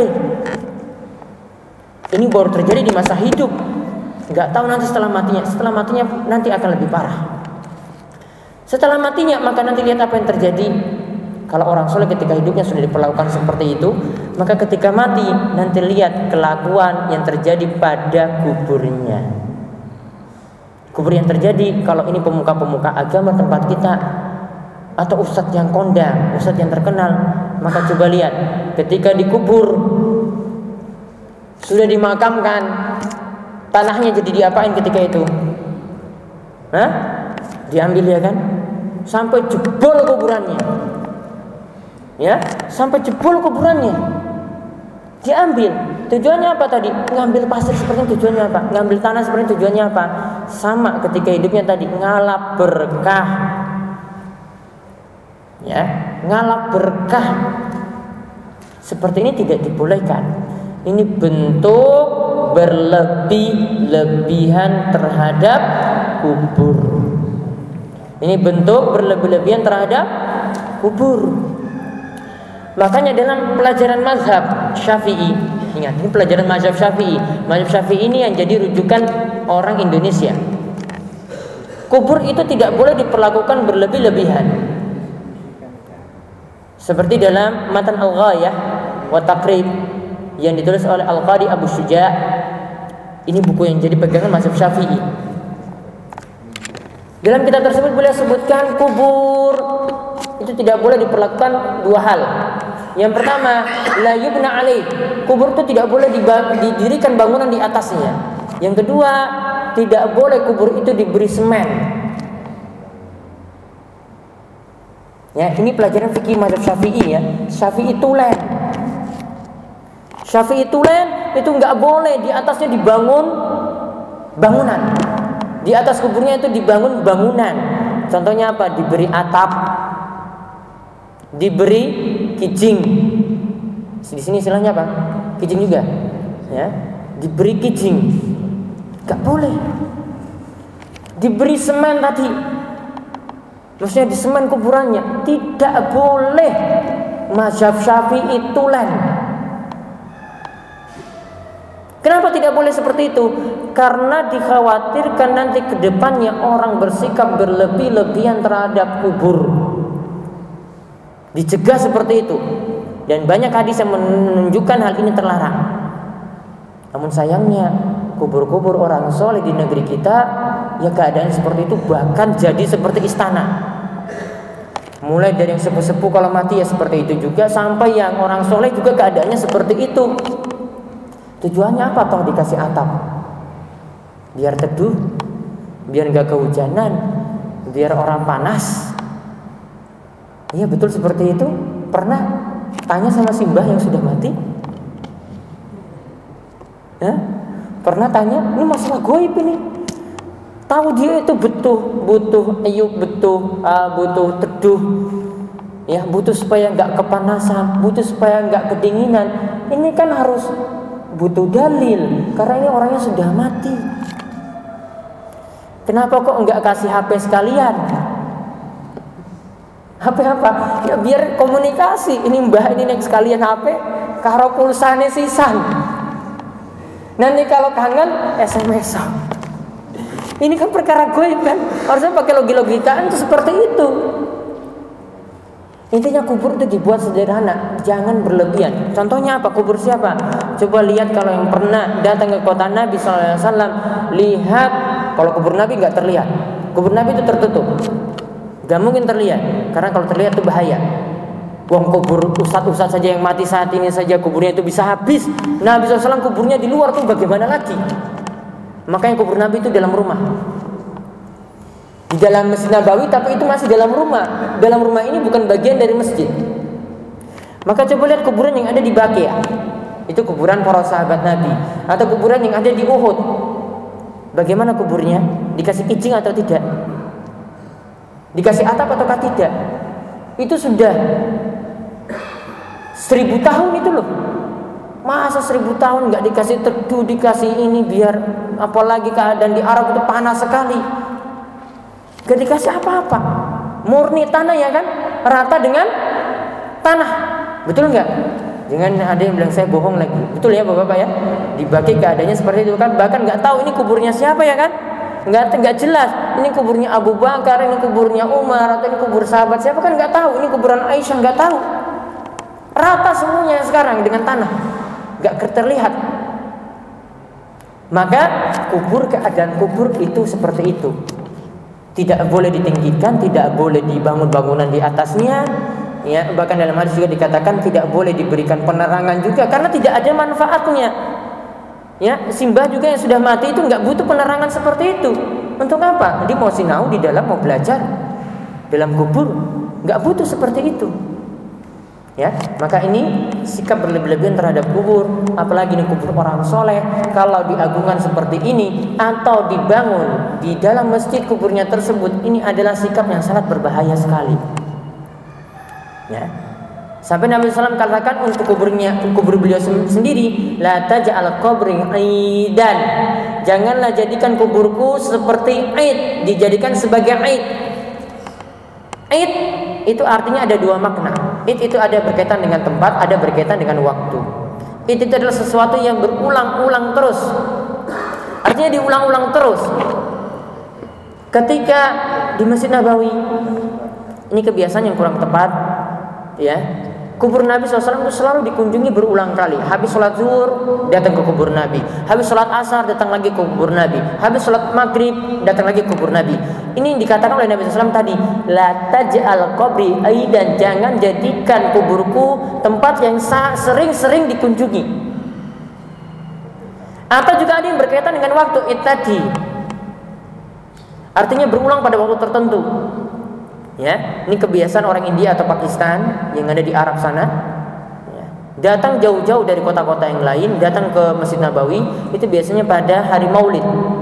Ini baru terjadi di masa hidup, gak tahu nanti setelah matinya nanti akan lebih parah. Setelah matinya maka nanti lihat apa yang terjadi. Kalau orang soleh ketika hidupnya sudah diperlakukan seperti itu, maka ketika mati nanti lihat kelakuan yang terjadi pada kuburnya. Kubur yang terjadi kalau ini pemuka-pemuka agama tempat kita atau ustadz yang kondang, ustadz yang terkenal, maka coba lihat ketika dikubur sudah dimakamkan, tanahnya jadi diapain ketika itu? Diambil, ya kan? Sampai jebol kuburannya. Ya, sampai jebol kuburannya. Diambil. Tujuannya apa tadi? Ngambil pasir seperti itu tujuannya apa? Ngambil tanah seperti itu tujuannya apa? Sama ketika hidupnya tadi, ngalap berkah. Ya, ngalap berkah. Seperti ini tidak dibolehkan. Ini bentuk berlebih-lebihan terhadap kubur. Ini bentuk berlebih-lebihan terhadap kubur. Makanya dalam pelajaran mazhab Syafi'i, ingat ini pelajaran mazhab Syafi'i. Mazhab Syafi'i ini yang jadi rujukan orang Indonesia. Kubur itu tidak boleh diperlakukan berlebih-lebihan. Seperti dalam Matan Al-Ghayah wa Taqrib yang ditulis oleh Al-Qadi Abu Syuja'. Ini buku yang jadi pegangan mazhab Syafi'i. Dalam kitab tersebut beliau sebutkan kubur itu tidak boleh diperlakukan dua hal. Yang pertama, la yubna alaih. Kubur itu tidak boleh didirikan bangunan di atasnya. Yang kedua, tidak boleh kubur itu diberi semen. Ya, ini pelajaran fikih mazhab Syafi'i ya. Syafi'i tulen itu nggak boleh di atasnya dibangun bangunan. Di atas kuburnya itu dibangun bangunan. Contohnya apa? Diberi atap, diberi kijing. Di sini istilahnya apa? Kijing juga. Ya, diberi kijing. Nggak boleh. Diberi semen tadi. Maksudnya di semen kuburannya, tidak boleh. Mazhab Syafi'i tulen. Kenapa tidak boleh seperti itu? Karena dikhawatirkan nanti ke depannya orang bersikap berlebih-lebihan terhadap kubur. Dicegah seperti itu. Dan banyak hadis yang menunjukkan hal ini terlarang. Namun sayangnya kubur-kubur orang soleh di negeri kita, ya keadaan seperti itu, bahkan jadi seperti istana. Mulai dari yang sepuh-sepuh kalau mati ya seperti itu juga, sampai yang orang soleh juga keadaannya seperti itu. Tujuannya apa toh dikasih atap? Biar teduh, biar gak kehujanan, biar orang panas. Iya betul seperti itu. Pernah tanya sama si mbah yang sudah mati? Ya? Pernah tanya, ini masalah goib ini. Tahu dia itu butuh ayub, butuh teduh, ya butuh supaya nggak kepanasan, butuh supaya nggak kedinginan. Ini kan harus butuh dalil, karena ini orangnya sudah mati. Kenapa kok nggak kasih HP sekalian? HP apa? Ya biar komunikasi. Ini mbah ini nek sekalian HP, karo pulsane sisan. Nanti kalau kangen SMS. Ini kan perkara goib kan. Harusnya pakai logika-logikaan itu seperti itu. Intinya kubur itu dibuat sederhana, jangan berlebihan. Contohnya apa? Kubur siapa? Coba lihat kalau yang pernah datang ke kota Nabi SAW, lihat kalau kubur Nabi nggak terlihat. Kubur Nabi itu tertutup, nggak mungkin terlihat. Karena kalau terlihat itu bahaya. Wong kubur ustadz saja yang mati saat ini saja kuburnya itu bisa habis. Nabi SAW kuburnya di luar tuh bagaimana lagi? Makanya kubur Nabi itu dalam rumah. Di dalam Masjid Nabawi, tapi itu masih dalam rumah. Dalam rumah ini bukan bagian dari masjid. Maka coba lihat kuburan yang ada di Baqi'. Itu kuburan para sahabat Nabi. Atau kuburan yang ada di Uhud. Bagaimana kuburnya? Dikasih kijing atau tidak? Dikasih atap atau tidak? Itu sudah 1000 tahun itu loh. Masa 1000 tahun nggak dikasih teduh, dikasih ini, biar apalagi keadaan di Arab itu panas sekali. Gak dikasih apa-apa, murni tanah ya kan, rata dengan tanah, betul nggak? Jangan ada yang bilang saya bohong lagi, betul ya bapak-bapak ya? Di Baqi' keadaannya seperti itu kan, bahkan nggak tahu ini kuburnya siapa ya kan? Nggak jelas, ini kuburnya Abu Bakar, ini kuburnya Umar, atau ini kubur sahabat siapa kan nggak tahu, ini kuburan Aisyah nggak tahu, rata semuanya sekarang dengan tanah, nggak terlihat. Maka keadaan kubur itu seperti itu. Tidak boleh ditinggikan, tidak boleh dibangun bangunan di atasnya. Ya, bahkan dalam hadis juga dikatakan tidak boleh diberikan penerangan juga karena tidak ada manfaatnya. Ya, simbah juga yang sudah mati itu nggak butuh penerangan seperti itu. Untuk apa? Dia mau sinau di dalam, mau belajar dalam kubur, nggak butuh seperti itu. Ya, maka ini sikap berlebihan terhadap kubur, apalagi ini kubur orang soleh. Kalau diagungkan seperti ini atau dibangun di dalam masjid kuburnya tersebut, ini adalah sikap yang sangat berbahaya sekali. Ya, sampai Nabi SAW katakan untuk kubur beliau sendiri, la taj'al qabri aidan, janganlah jadikan kuburku seperti aid, dijadikan sebagai aid. Aid itu artinya ada dua makna. Id itu ada berkaitan dengan tempat, ada berkaitan dengan waktu. Id itu adalah sesuatu yang berulang-ulang terus. Artinya diulang-ulang terus. Ketika di Masjid Nabawi, ini kebiasaan yang kurang tepat, ya. Kubur Nabi SAW itu selalu dikunjungi berulang kali. Habis sholat zuhur datang ke kubur Nabi. Habis sholat asar datang lagi ke kubur Nabi. Habis sholat maghrib datang lagi ke kubur Nabi. Ini yang dikatakan oleh Nabi SAW tadi, la taj'al qabri aidan, jangan jadikan kuburku tempat yang sering-sering dikunjungi. Atau juga ada yang berkaitan dengan waktu itu tadi. Artinya berulang pada waktu tertentu. Ya, ini kebiasaan orang India atau Pakistan yang ada di Arab sana. Ya, datang jauh-jauh dari kota-kota yang lain, datang ke Masjid Nabawi itu biasanya pada hari Maulid.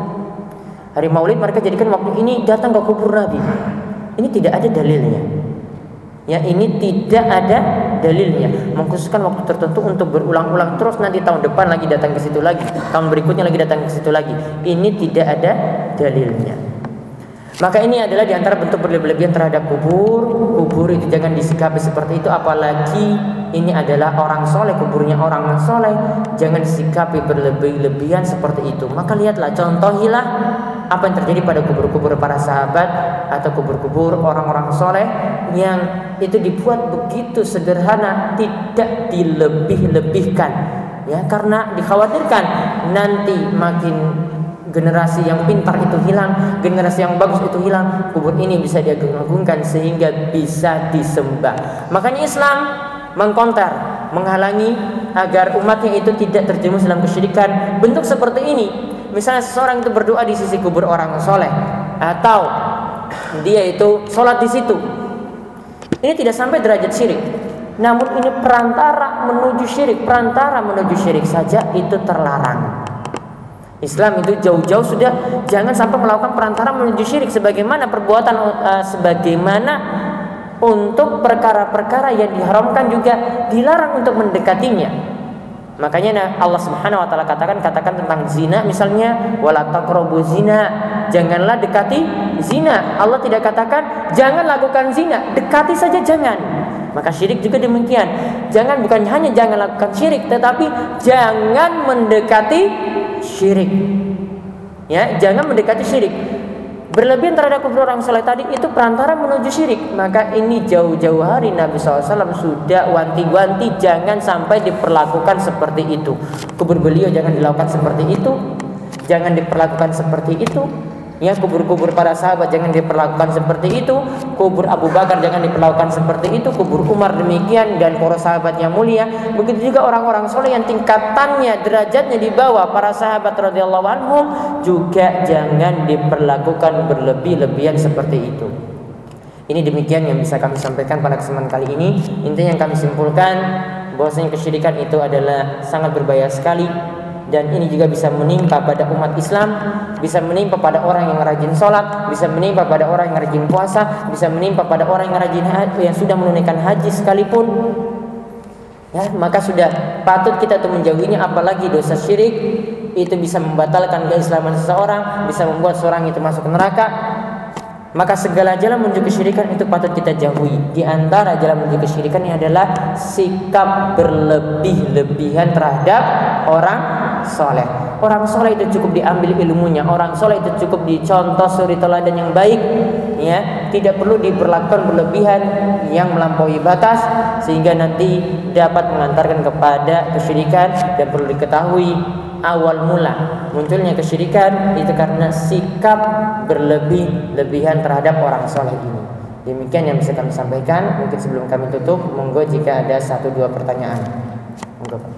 Hari Maulid mereka jadikan waktu ini datang ke kubur Nabi. Ini tidak ada dalilnya. Ya, ini tidak ada dalilnya. Mengkhususkan waktu tertentu untuk berulang-ulang terus, nanti tahun depan lagi datang ke situ lagi, tahun berikutnya lagi datang ke situ lagi. Ini tidak ada dalilnya. Maka ini adalah diantara bentuk berlebihan terhadap kubur. Kubur itu jangan disikapi seperti itu, apalagi ini adalah orang soleh, kuburnya orang soleh. Jangan disikapi berlebihan seperti itu. Maka lihatlah, contohilah apa yang terjadi pada kubur-kubur para sahabat atau kubur-kubur orang-orang soleh yang itu dibuat begitu sederhana, tidak dilebih-lebihkan. Ya, karena dikhawatirkan nanti makin generasi yang pintar itu hilang, generasi yang bagus itu hilang, kubur ini bisa diagung-agungkan sehingga bisa disembah. Makanya Islam mengkonter, menghalangi agar umatnya itu tidak terjerumus dalam kesyirikan. Bentuk seperti ini, misalnya seseorang itu berdoa di sisi kubur orang soleh, atau dia itu sholat di situ, ini tidak sampai derajat syirik. Namun ini perantara menuju syirik, perantara menuju syirik saja itu terlarang. Islam itu jauh-jauh sudah jangan sampai melakukan perantara menuju syirik, sebagaimana perbuatan sebagaimana untuk perkara-perkara yang diharamkan juga dilarang untuk mendekatinya. Makanya Allah Subhanahu wa taala katakan tentang zina, misalnya wala taqrabu zina, janganlah dekati zina. Allah tidak katakan jangan lakukan zina, dekati saja jangan. Maka syirik juga demikian. Bukan hanya jangan lakukan syirik, tetapi jangan mendekati syirik. Ya, jangan mendekati syirik. Berlebihan terhadap kubur orang soleh tadi itu perantara menuju syirik. Maka ini jauh-jauh hari Nabi SAW sudah wanti-wanti jangan sampai diperlakukan seperti itu. Kubur beliau jangan dilakukan seperti itu, jangan diperlakukan seperti itu. Ya, kubur-kubur para sahabat jangan diperlakukan seperti itu. Kubur Abu Bakar jangan diperlakukan seperti itu. Kubur Umar demikian, dan para sahabat yang mulia. Begitu juga orang-orang soleh yang tingkatannya, derajatnya di bawah para sahabat radhiyallahu anhum juga jangan diperlakukan berlebih-lebihan seperti itu. Ini demikian yang bisa kami sampaikan pada kesempatan kali ini. Intinya yang kami simpulkan bahwasanya kesyirikan itu adalah sangat berbahaya sekali. Dan ini juga bisa menimpa pada umat Islam, bisa menimpa pada orang yang rajin sholat, bisa menimpa pada orang yang rajin puasa, bisa menimpa pada orang yang rajin haji, yang sudah menunaikan haji sekalipun. Ya, maka sudah patut kita untuk menjauhinya. Apalagi dosa syirik itu bisa membatalkan keislaman seseorang, bisa membuat seorang itu masuk neraka. Maka segala jalan menuju kesyirikan itu patut kita jauhi. Di antara jalan menuju kesyirikan ini adalah sikap berlebih-lebihan terhadap orang soleh. Orang soleh itu cukup diambil ilmunya, orang soleh itu cukup dicontoh suri teladan yang baik, ya, tidak perlu diberlakukan berlebihan yang melampaui batas sehingga nanti dapat mengantarkan kepada kesyirikan. Dan perlu diketahui awal mula munculnya kesyirikan itu karena sikap berlebih-lebihan terhadap orang soleh ini. Demikian yang bisa kami sampaikan. Mungkin sebelum kami tutup, monggo jika ada 1-2 pertanyaan. Monggo Pak.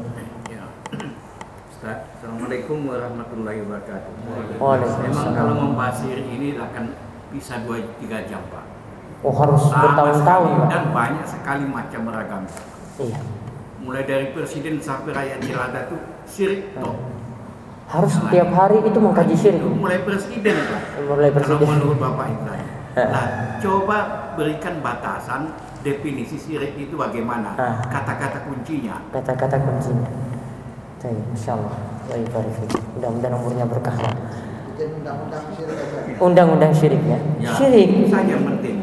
Assalamualaikum warahmatullahi wabarakatuh. Waalaikumsalam. Memang kalau membahas syirik ini akan bisa 2-3 jam Pak. Oh, harus bertahun-tahun Pak. Dan banyak sekali macam beragam. Iya. Mulai dari presiden sampai rakyat jelata itu syirik toh. Harus setiap hari itu mengkaji syirik. Itu mulai presiden Pak. Mulai presiden. Kalau menurut Bapak Ibrahim. Nah, coba berikan batasan definisi syirik itu bagaimana? Kata-kata kuncinya. Kata-kata kuncinya. Baik, insyaallah. Baik, mudah-mudahan umurnya berkah. Undang-undang syirik aja. Undang-undang syirik ya. Syirik saja penting.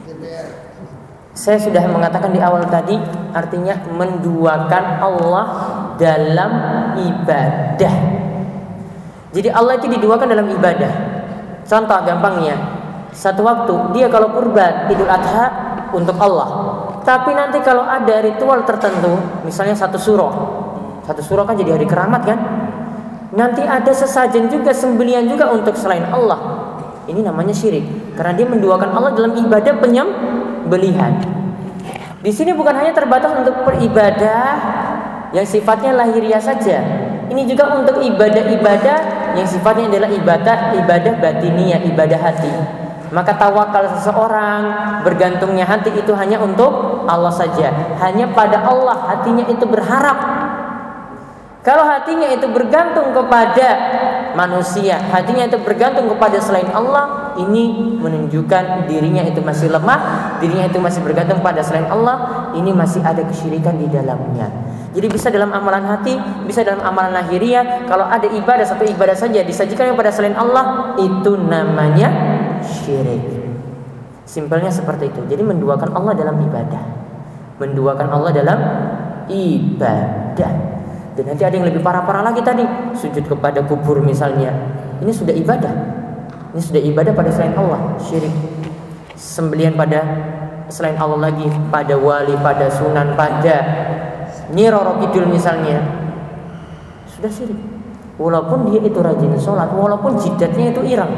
Saya sudah mengatakan di awal tadi, artinya menduakan Allah dalam ibadah. Jadi Allah itu diduakan dalam ibadah. Contoh gampangnya, satu waktu dia kalau kurban Idul Adha untuk Allah, tapi nanti kalau ada ritual tertentu, misalnya satu surah kan jadi hari keramat kan, nanti ada sesajen juga, sembelian juga untuk selain Allah. Ini namanya syirik karena dia menduakan Allah dalam ibadah penyembelihan. Di sini bukan hanya terbatas untuk beribadah yang sifatnya lahiriah saja. Ini juga untuk ibadah-ibadah yang sifatnya adalah ibadah batiniyah, ibadah hati. Maka tawakal seseorang, bergantungnya hati itu hanya untuk Allah saja. Hanya pada Allah hatinya itu berharap. Kalau hatinya itu bergantung kepada manusia, hatinya itu bergantung kepada selain Allah, ini menunjukkan dirinya itu masih lemah, dirinya itu masih bergantung pada selain Allah, ini masih ada kesyirikan di dalamnya. Jadi bisa dalam amalan hati, bisa dalam amalan lahiriah. Kalau ada ibadah, satu ibadah saja disajikan kepada selain Allah, itu namanya syirik. Simpelnya seperti itu. Jadi menduakan Allah dalam ibadah, menduakan Allah dalam ibadah. Dan nanti ada yang lebih parah-parah lagi tadi, sujud kepada kubur misalnya. Ini sudah ibadah. Ini sudah ibadah pada selain Allah, syirik. Sembelihan pada selain Allah lagi, pada wali, pada sunan, pada Nyi Roro Kidul misalnya, sudah syirik. Walaupun dia itu rajin sholat, walaupun jidatnya itu irang.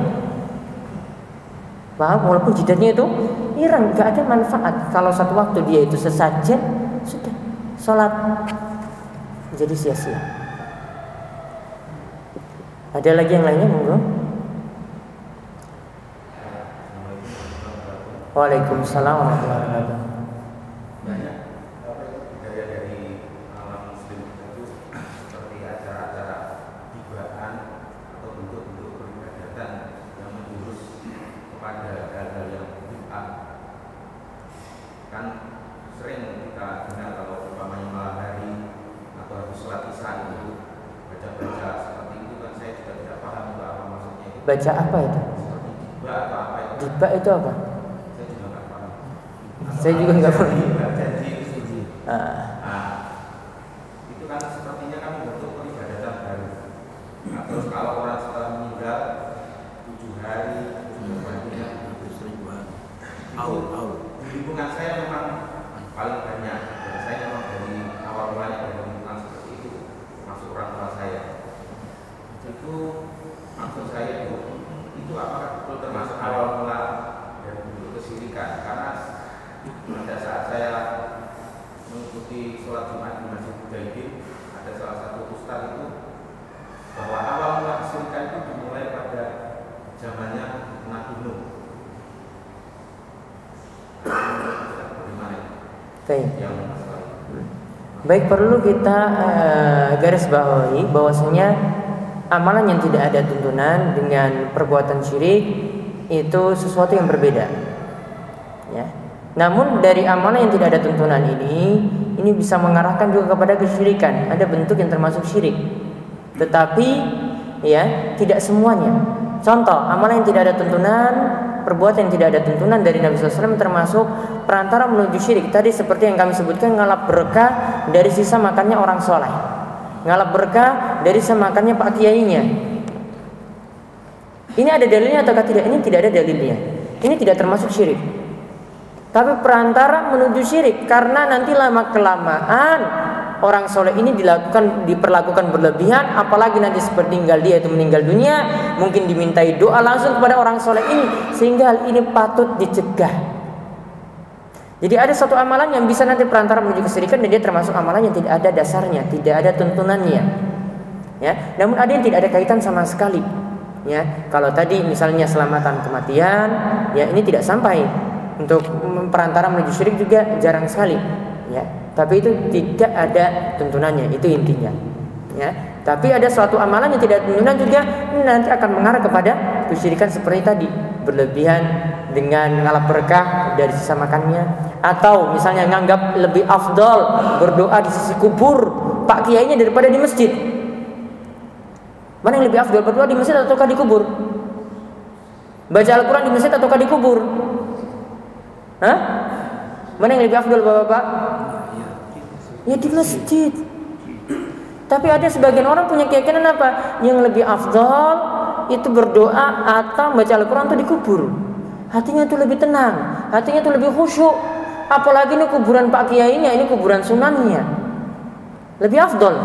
Paham? Walaupun jidatnya itu irang, gak ada manfaat. Kalau satu waktu dia itu sesajen, sudah sholat jadi sia-sia. Ada lagi yang lainnya, monggo. Waalaikumsalam warahmatullahi wabarakatuh. Banyak budaya dari alam muslim itu seperti acara-acara hibaan atau bentuk-bentuk peribadatan yang menjurus kepada hal-hal yang bid'ah. Kan sering kita dengar kalau umpamanya malam hari atau habis sholat isya itu baca-baca seperti itu, kan saya juga tidak paham itu apa maksudnya. Baca apa itu? Seperti diba atau apa itu? Diba itu apa? Saya juga nggak paham. Saya juga nggak paham. Janji itu. Itu kan sepertinya kan bentuk peribadatan baru. Nah, terus kalau orang setelah meninggal 7 hari, 7 hari, di lingkungan saya memang paling banyak. Dan saya memang dari awal mulanya dari lingkungan seperti itu, masuk orang tua saya. Itu maksud saya itu apakah betul termasuk awal mula dari bentuk kesyirikan? Karena pada saat saya mengikuti sholat Jumat di Masjid Mujahidin, ada salah satu ustaz itu bahwa awal mula kesyirikan itu dimulai pada zamannya Nabi Nuh. Bagaimana? Baik, perlu kita garis bawahi bahwasanya amalan yang tidak ada tuntunan dengan perbuatan syirik itu sesuatu yang berbeda. Ya. Namun dari amalan yang tidak ada tuntunan ini bisa mengarahkan juga kepada kesyirikan. Ada bentuk yang termasuk syirik. Tetapi ya, tidak semuanya. Contoh, amalan yang tidak ada tuntunan, perbuatan yang tidak ada tuntunan dari Nabi SAW termasuk perantara menuju syirik. Tadi seperti yang kami sebutkan, ngalap berkah dari sisa makannya orang soleh, ngalap berkah dari sisa makannya pak kiainya. Ini ada dalilnya atau tidak? Ini tidak ada dalilnya. Ini tidak termasuk syirik, tapi perantara menuju syirik. Karena nanti lama kelamaan orang soleh ini diperlakukan berlebihan, apalagi nanti sepertinggal dia itu meninggal dunia, mungkin dimintai doa langsung kepada orang soleh ini, sehingga hal ini patut dicegah. Jadi ada satu amalan yang bisa nanti perantara menuju kesyirikan, dan dia termasuk amalan yang tidak ada dasarnya, tidak ada tuntunannya. Ya, namun ada yang tidak ada kaitan sama sekali. Ya, kalau tadi misalnya selamatan kematian, ya ini tidak sampai. Untuk perantara menuju syirik juga jarang sekali. Ya, tapi itu tidak ada tuntunannya, itu intinya. Ya, tapi ada suatu amalan yang tidak ada tuntunan juga, ini nanti akan mengarah kepada kesyirikan seperti tadi, berlebihan dengan ngalap berkah dari sisa makannya, atau misalnya nganggap lebih afdol berdoa di sisi kubur pak kiainya daripada di masjid. Mana yang lebih afdol, berdoa di masjid ataukah di kubur? Baca Al-Quran di masjid ataukah di kubur? Hah? Mana yang lebih afdol bapak-bapak? Ya di masjid. Tapi ada sebagian orang punya keyakinan apa? Yang lebih afdol itu berdoa atau baca Al-Quran itu di kubur. Hatinya itu lebih tenang, hatinya itu lebih khusyuk. Apalagi ini kuburan pak kiainya, ini kuburan sunannya, lebih afdol.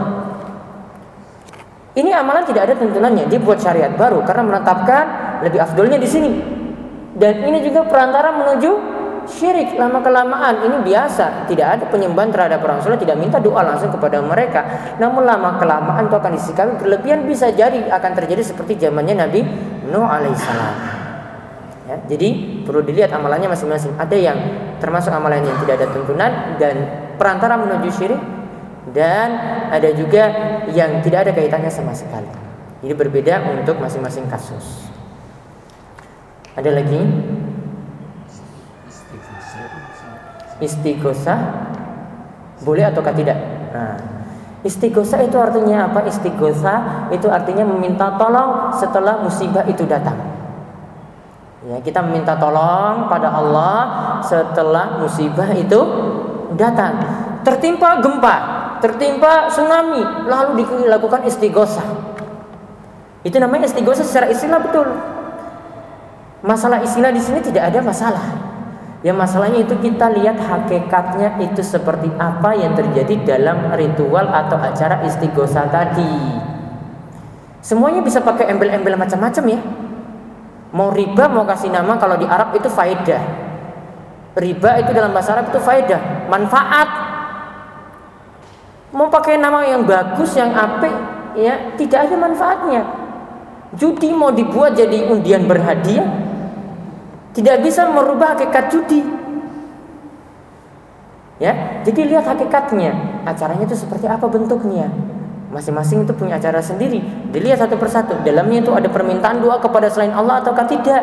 Ini amalan tidak ada tuntunannya, dia buat syariat baru karena menetapkan lebih afdolnya di sini. Dan ini juga perantara menuju syirik. Lama kelamaan ini biasa, tidak ada penyembahan terhadap orang soleh, tidak minta doa langsung kepada mereka. Namun lama kelamaan itu akan disikapi berlebihan, bisa jadi akan terjadi seperti zamannya Nabi Nuh alaihissalam. Ya, jadi perlu dilihat amalannya masing-masing. Ada yang termasuk amalan yang tidak ada tuntunan dan perantara menuju syirik, dan ada juga yang tidak ada kaitannya sama sekali. Jadi berbeda untuk masing-masing kasus. Ada lagi? Istighosah boleh ataukah tidak? Nah, istighosah itu artinya apa? Istighosah itu artinya meminta tolong setelah musibah itu datang. Ya, kita meminta tolong pada Allah setelah musibah itu datang. Tertimpa gempa, tertimpa tsunami, lalu dilakukan istighosah. Itu namanya istighosah secara istilah, betul. Masalah istilah di sini tidak ada masalah. Ya, masalahnya itu kita lihat hakikatnya itu seperti apa yang terjadi dalam ritual atau acara istighosah tadi. Semuanya bisa pakai embel-embel macam-macam ya. Mau riba, mau kasih nama, kalau di Arab itu faedah. Riba itu dalam bahasa Arab itu faedah, manfaat. Mau pakai nama yang bagus, yang apik, ya tidak ada manfaatnya. Judi mau dibuat jadi undian berhadiah, tidak bisa merubah hakikat judi. Ya, jadi lihat hakikatnya. Acaranya itu seperti apa bentuknya. Masing-masing itu punya acara sendiri. Dilihat satu persatu. Dalamnya itu ada permintaan doa kepada selain Allah ataukah tidak.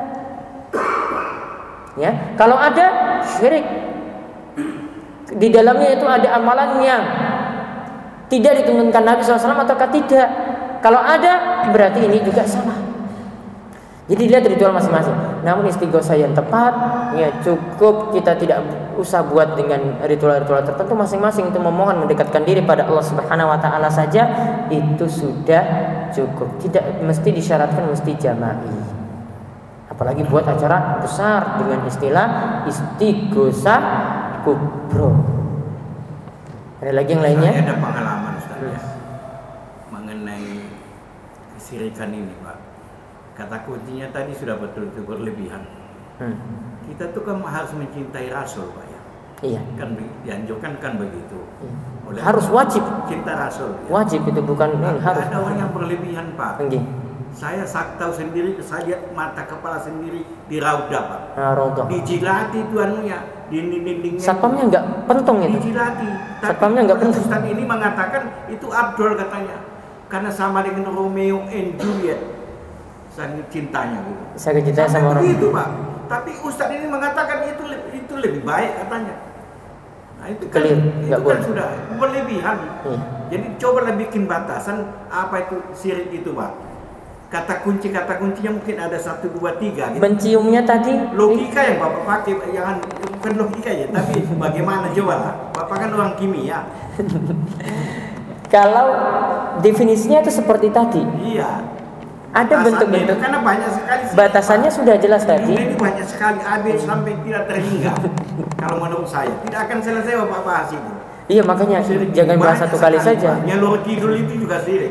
Ya, kalau ada syirik, di dalamnya itu ada amalan yang tidak dituntunkan Nabi SAW ataukah tidak. Kalau ada, berarti ini juga sama. Jadi lihat ritual masing-masing. Namun istighosah yang tepat, ya cukup kita tidak usah buat dengan ritual-ritual tertentu. Masing-masing itu memohon mendekatkan diri pada Allah Subhanahu Wa Taala saja, itu sudah cukup. Tidak mesti disyaratkan mesti jama'i. Apalagi buat acara besar dengan istilah istighosah kubro. Ada lagi yang lainnya? Saya ada pengalaman Ustaz ya, mengenai kesirikan ini Pak. Kata kuncinya tadi sudah betul-betul berlebihan. Kita tuh kan harus mencintai Rasul Pak ya. Iya. Kan dianjurkan kan begitu. Iya. Harus wajib. Cinta Rasul. Ya. Wajib itu bukan harus. Ada orang yang berlebihan Pak. Enggih. Saya tahu sendiri, saya lihat mata kepala sendiri di Raudah Pak. Raudah. Dijilati itu anunya, dinding-dindingnya. Satpamnya enggak pentung itu. Dijilati. Satpamnya enggak pentung. Ustaz ini mengatakan itu Abdul katanya. Karena sama dengan Romeo and Juliet. Sangat cintanya gitu. Saya cinta sama orang. Begitu Pak. Tapi Ustaz ini mengatakan itu lebih baik katanya. Nah itu kan, itu kan sudah berlebihan. Iya. Jadi cobalah bikin batasan apa itu syirik itu Pak. Kata kuncinya mungkin ada 1, 2, 3 gitu. Menciumnya tadi logika yang Bapak pakai, jangan bukan logika ya, tapi bagaimana coba lah. Bapak kan orang kimia. Kalau definisinya itu seperti tadi. Iya. Ada bentuk-bentuk. Karena banyak sekali. Batasannya sudah jelas tadi. Ini banyak sekali habis sampai tidak terhingga. Kalau menurut saya tidak akan selesai Bapak bahas itu. Iya makanya sirik jangan bahas satu kali saja. Nyalur kidul itu juga syirik.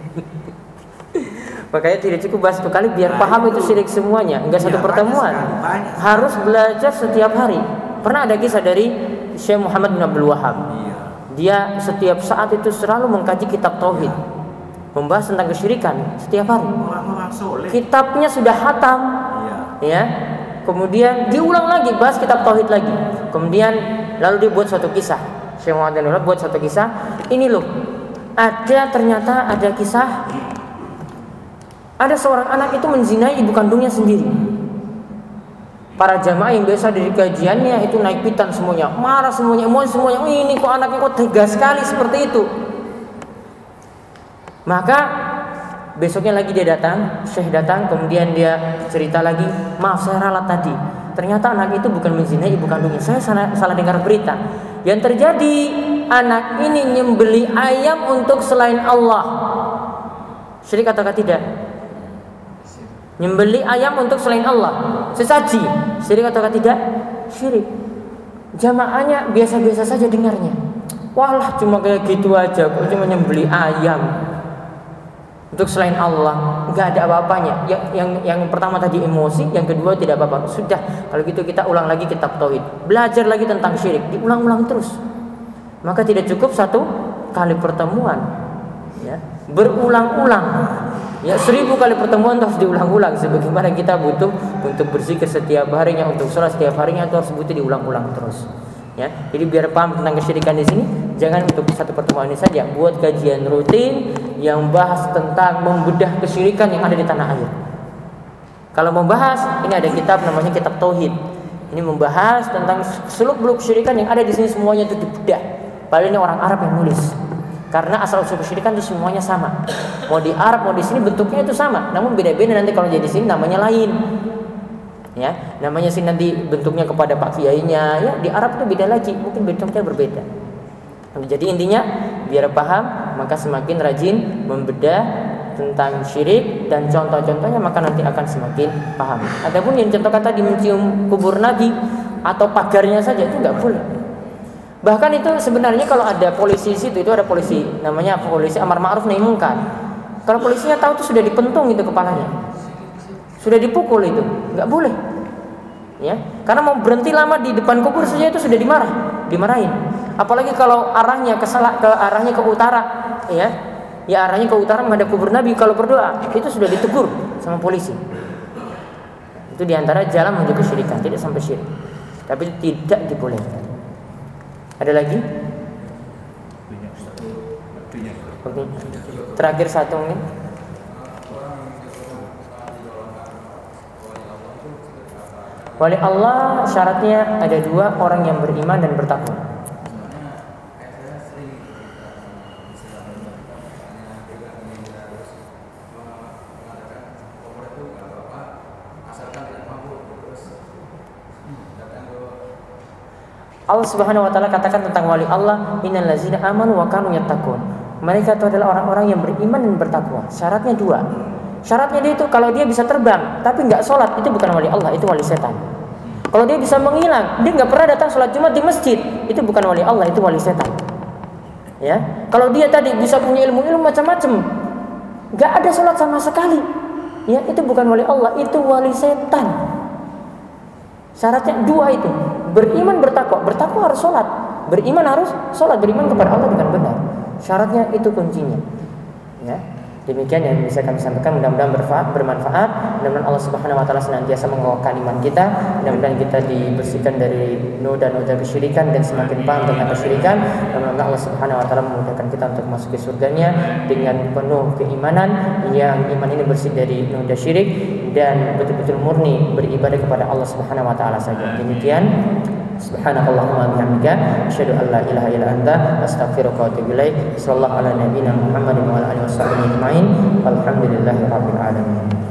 Makanya tidak cukup bahas satu kali biar paham itu syirik semuanya, enggak satu pertemuan. Harus belajar setiap hari. Pernah ada kisah dari Syekh Muhammad bin Abdul Wahab. Dia setiap saat itu selalu mengkaji kitab tauhid, membahas tentang kesyirikan setiap hari. Orang-orang soleh. Kitabnya sudah hatam, ya. Kemudian diulang lagi, bahas kitab tauhid lagi. Kemudian lalu dia buat suatu kisah. Syekh Muhammad bin Abdul Wahab buat suatu kisah. Ini loh, ternyata ada kisah. Ada seorang anak itu menzinai ibu kandungnya sendiri. Para jamaah yang biasa dari kajiannya itu naik pitan semuanya, marah semuanya, emosi semuanya. Ini kok anaknya kok tegas sekali seperti itu. Maka besoknya lagi dia datang, Syekh datang, kemudian dia cerita lagi, maaf saya ralat tadi. Ternyata anak itu bukan menzinai ibu kandungnya. Saya salah dengar berita. Yang terjadi anak ini nyembeli ayam untuk selain Allah. Syirik ataukah tidak? Nyembeli ayam untuk selain Allah, sesaji, syirik ataukah tidak? Syirik. Jamaahnya biasa-biasa saja dengarnya. Walah cuma kayak gitu aja, kok cuma nyembeli ayam untuk selain Allah, nggak ada apa-apanya. Yang pertama tadi emosi, yang kedua tidak apa-apa. Sudah, kalau gitu kita ulang lagi kitab tauhid, belajar lagi tentang syirik, diulang-ulang terus. Maka tidak cukup satu kali pertemuan, ya, berulang-ulang. Ya 1000 kali pertemuan harus diulang-ulang. Sebagaimana kita butuh untuk berzikir setiap harinya, untuk sholat setiap harinya, itu harus butuh diulang-ulang terus. Ya, jadi biar paham tentang kesyirikan di sini, jangan untuk satu pertemuan ini saja, buat kajian rutin yang bahas tentang membedah kesyirikan yang ada di tanah air. Kalau membahas, ini ada kitab namanya kitab Tauhid. Ini membahas tentang seluk-beluk kesyirikan yang ada di sini, semuanya itu dibedah. Padahal ini orang Arab yang nulis. Karena asal-usul kesyirikan itu semuanya sama. Mau di Arab, mau di sini bentuknya itu sama. Namun beda-beda nanti kalau jadi sini namanya lain. Ya, namanya sini nanti bentuknya kepada Pak Kiainya. Ya, di Arab itu beda lagi, mungkin bentuknya berbeda. Jadi intinya biar paham, maka semakin rajin membedah tentang syirik dan contoh-contohnya, maka nanti akan semakin paham. Adapun yang contoh kata di mencium kubur Nabi atau pagarnya saja itu nggak boleh. Bahkan itu sebenarnya kalau ada polisi di situ, itu ada polisi namanya polisi amar ma'ruf nahi munkar. Kalau polisinya tahu itu sudah dipentung itu kepalanya, sudah dipukul, itu nggak boleh. Ya, karena mau berhenti lama di depan kubur saja itu sudah dimarahin. Apalagi kalau arahnya arahnya ke utara, ya arahnya ke utara menghadap kubur Nabi, kalau berdoa itu sudah ditegur sama polisi. Itu diantara jalan menuju kesyirikan, tidak sampai syirik, tapi tidak dibolehkan. Ada lagi? Oke. Terakhir satu mungkin. Wali Allah syaratnya ada 2, orang yang beriman dan bertakwa. Allah Subhanahu wa taala katakan tentang wali Allah, innal ladzina amanu wa kanu yattaqun. Mereka itu adalah orang-orang yang beriman dan bertakwa. Syaratnya 2. Syaratnya dia itu kalau dia bisa terbang tapi enggak sholat, itu bukan wali Allah, itu wali setan. Kalau dia bisa menghilang, dia enggak pernah datang sholat Jumat di masjid, itu bukan wali Allah, itu wali setan. Ya, kalau dia tadi bisa punya ilmu macam-macam, enggak ada sholat sama sekali, ya itu bukan wali Allah, itu wali setan. Syaratnya 2 itu, beriman bertakwa. Bertakwa harus sholat, beriman harus sholat, beriman kepada Allah dengan benar. Syaratnya itu kuncinya. Ya, demikian yang bisa kami sampaikan. Mudah-mudahan bermanfaat. Mudah-mudahan Allah Subhanahu wa taala senantiasa mengokohkan iman kita. Mudah-mudahan kita dibersihkan dari noda-noda kesyirikan dan semakin paham tentang kesyirikan. Mudah-mudahan Allah Subhanahu wa taala memudahkan kita untuk masuk ke surganya dengan penuh keimanan, yang iman ini bersih dari noda syirik dan betul-betul murni beribadah kepada Allah Subhanahu wa taala saja. Demikian, subhanakallahumma bihamdika asyhadu an la ilaha illa anta astaghfiruka wa atubu ilaik. Sallallahu ala nabiyyina Muhammadin wa ala alihi wasallam ajma'in. Alhamdulillahirabbil alamin.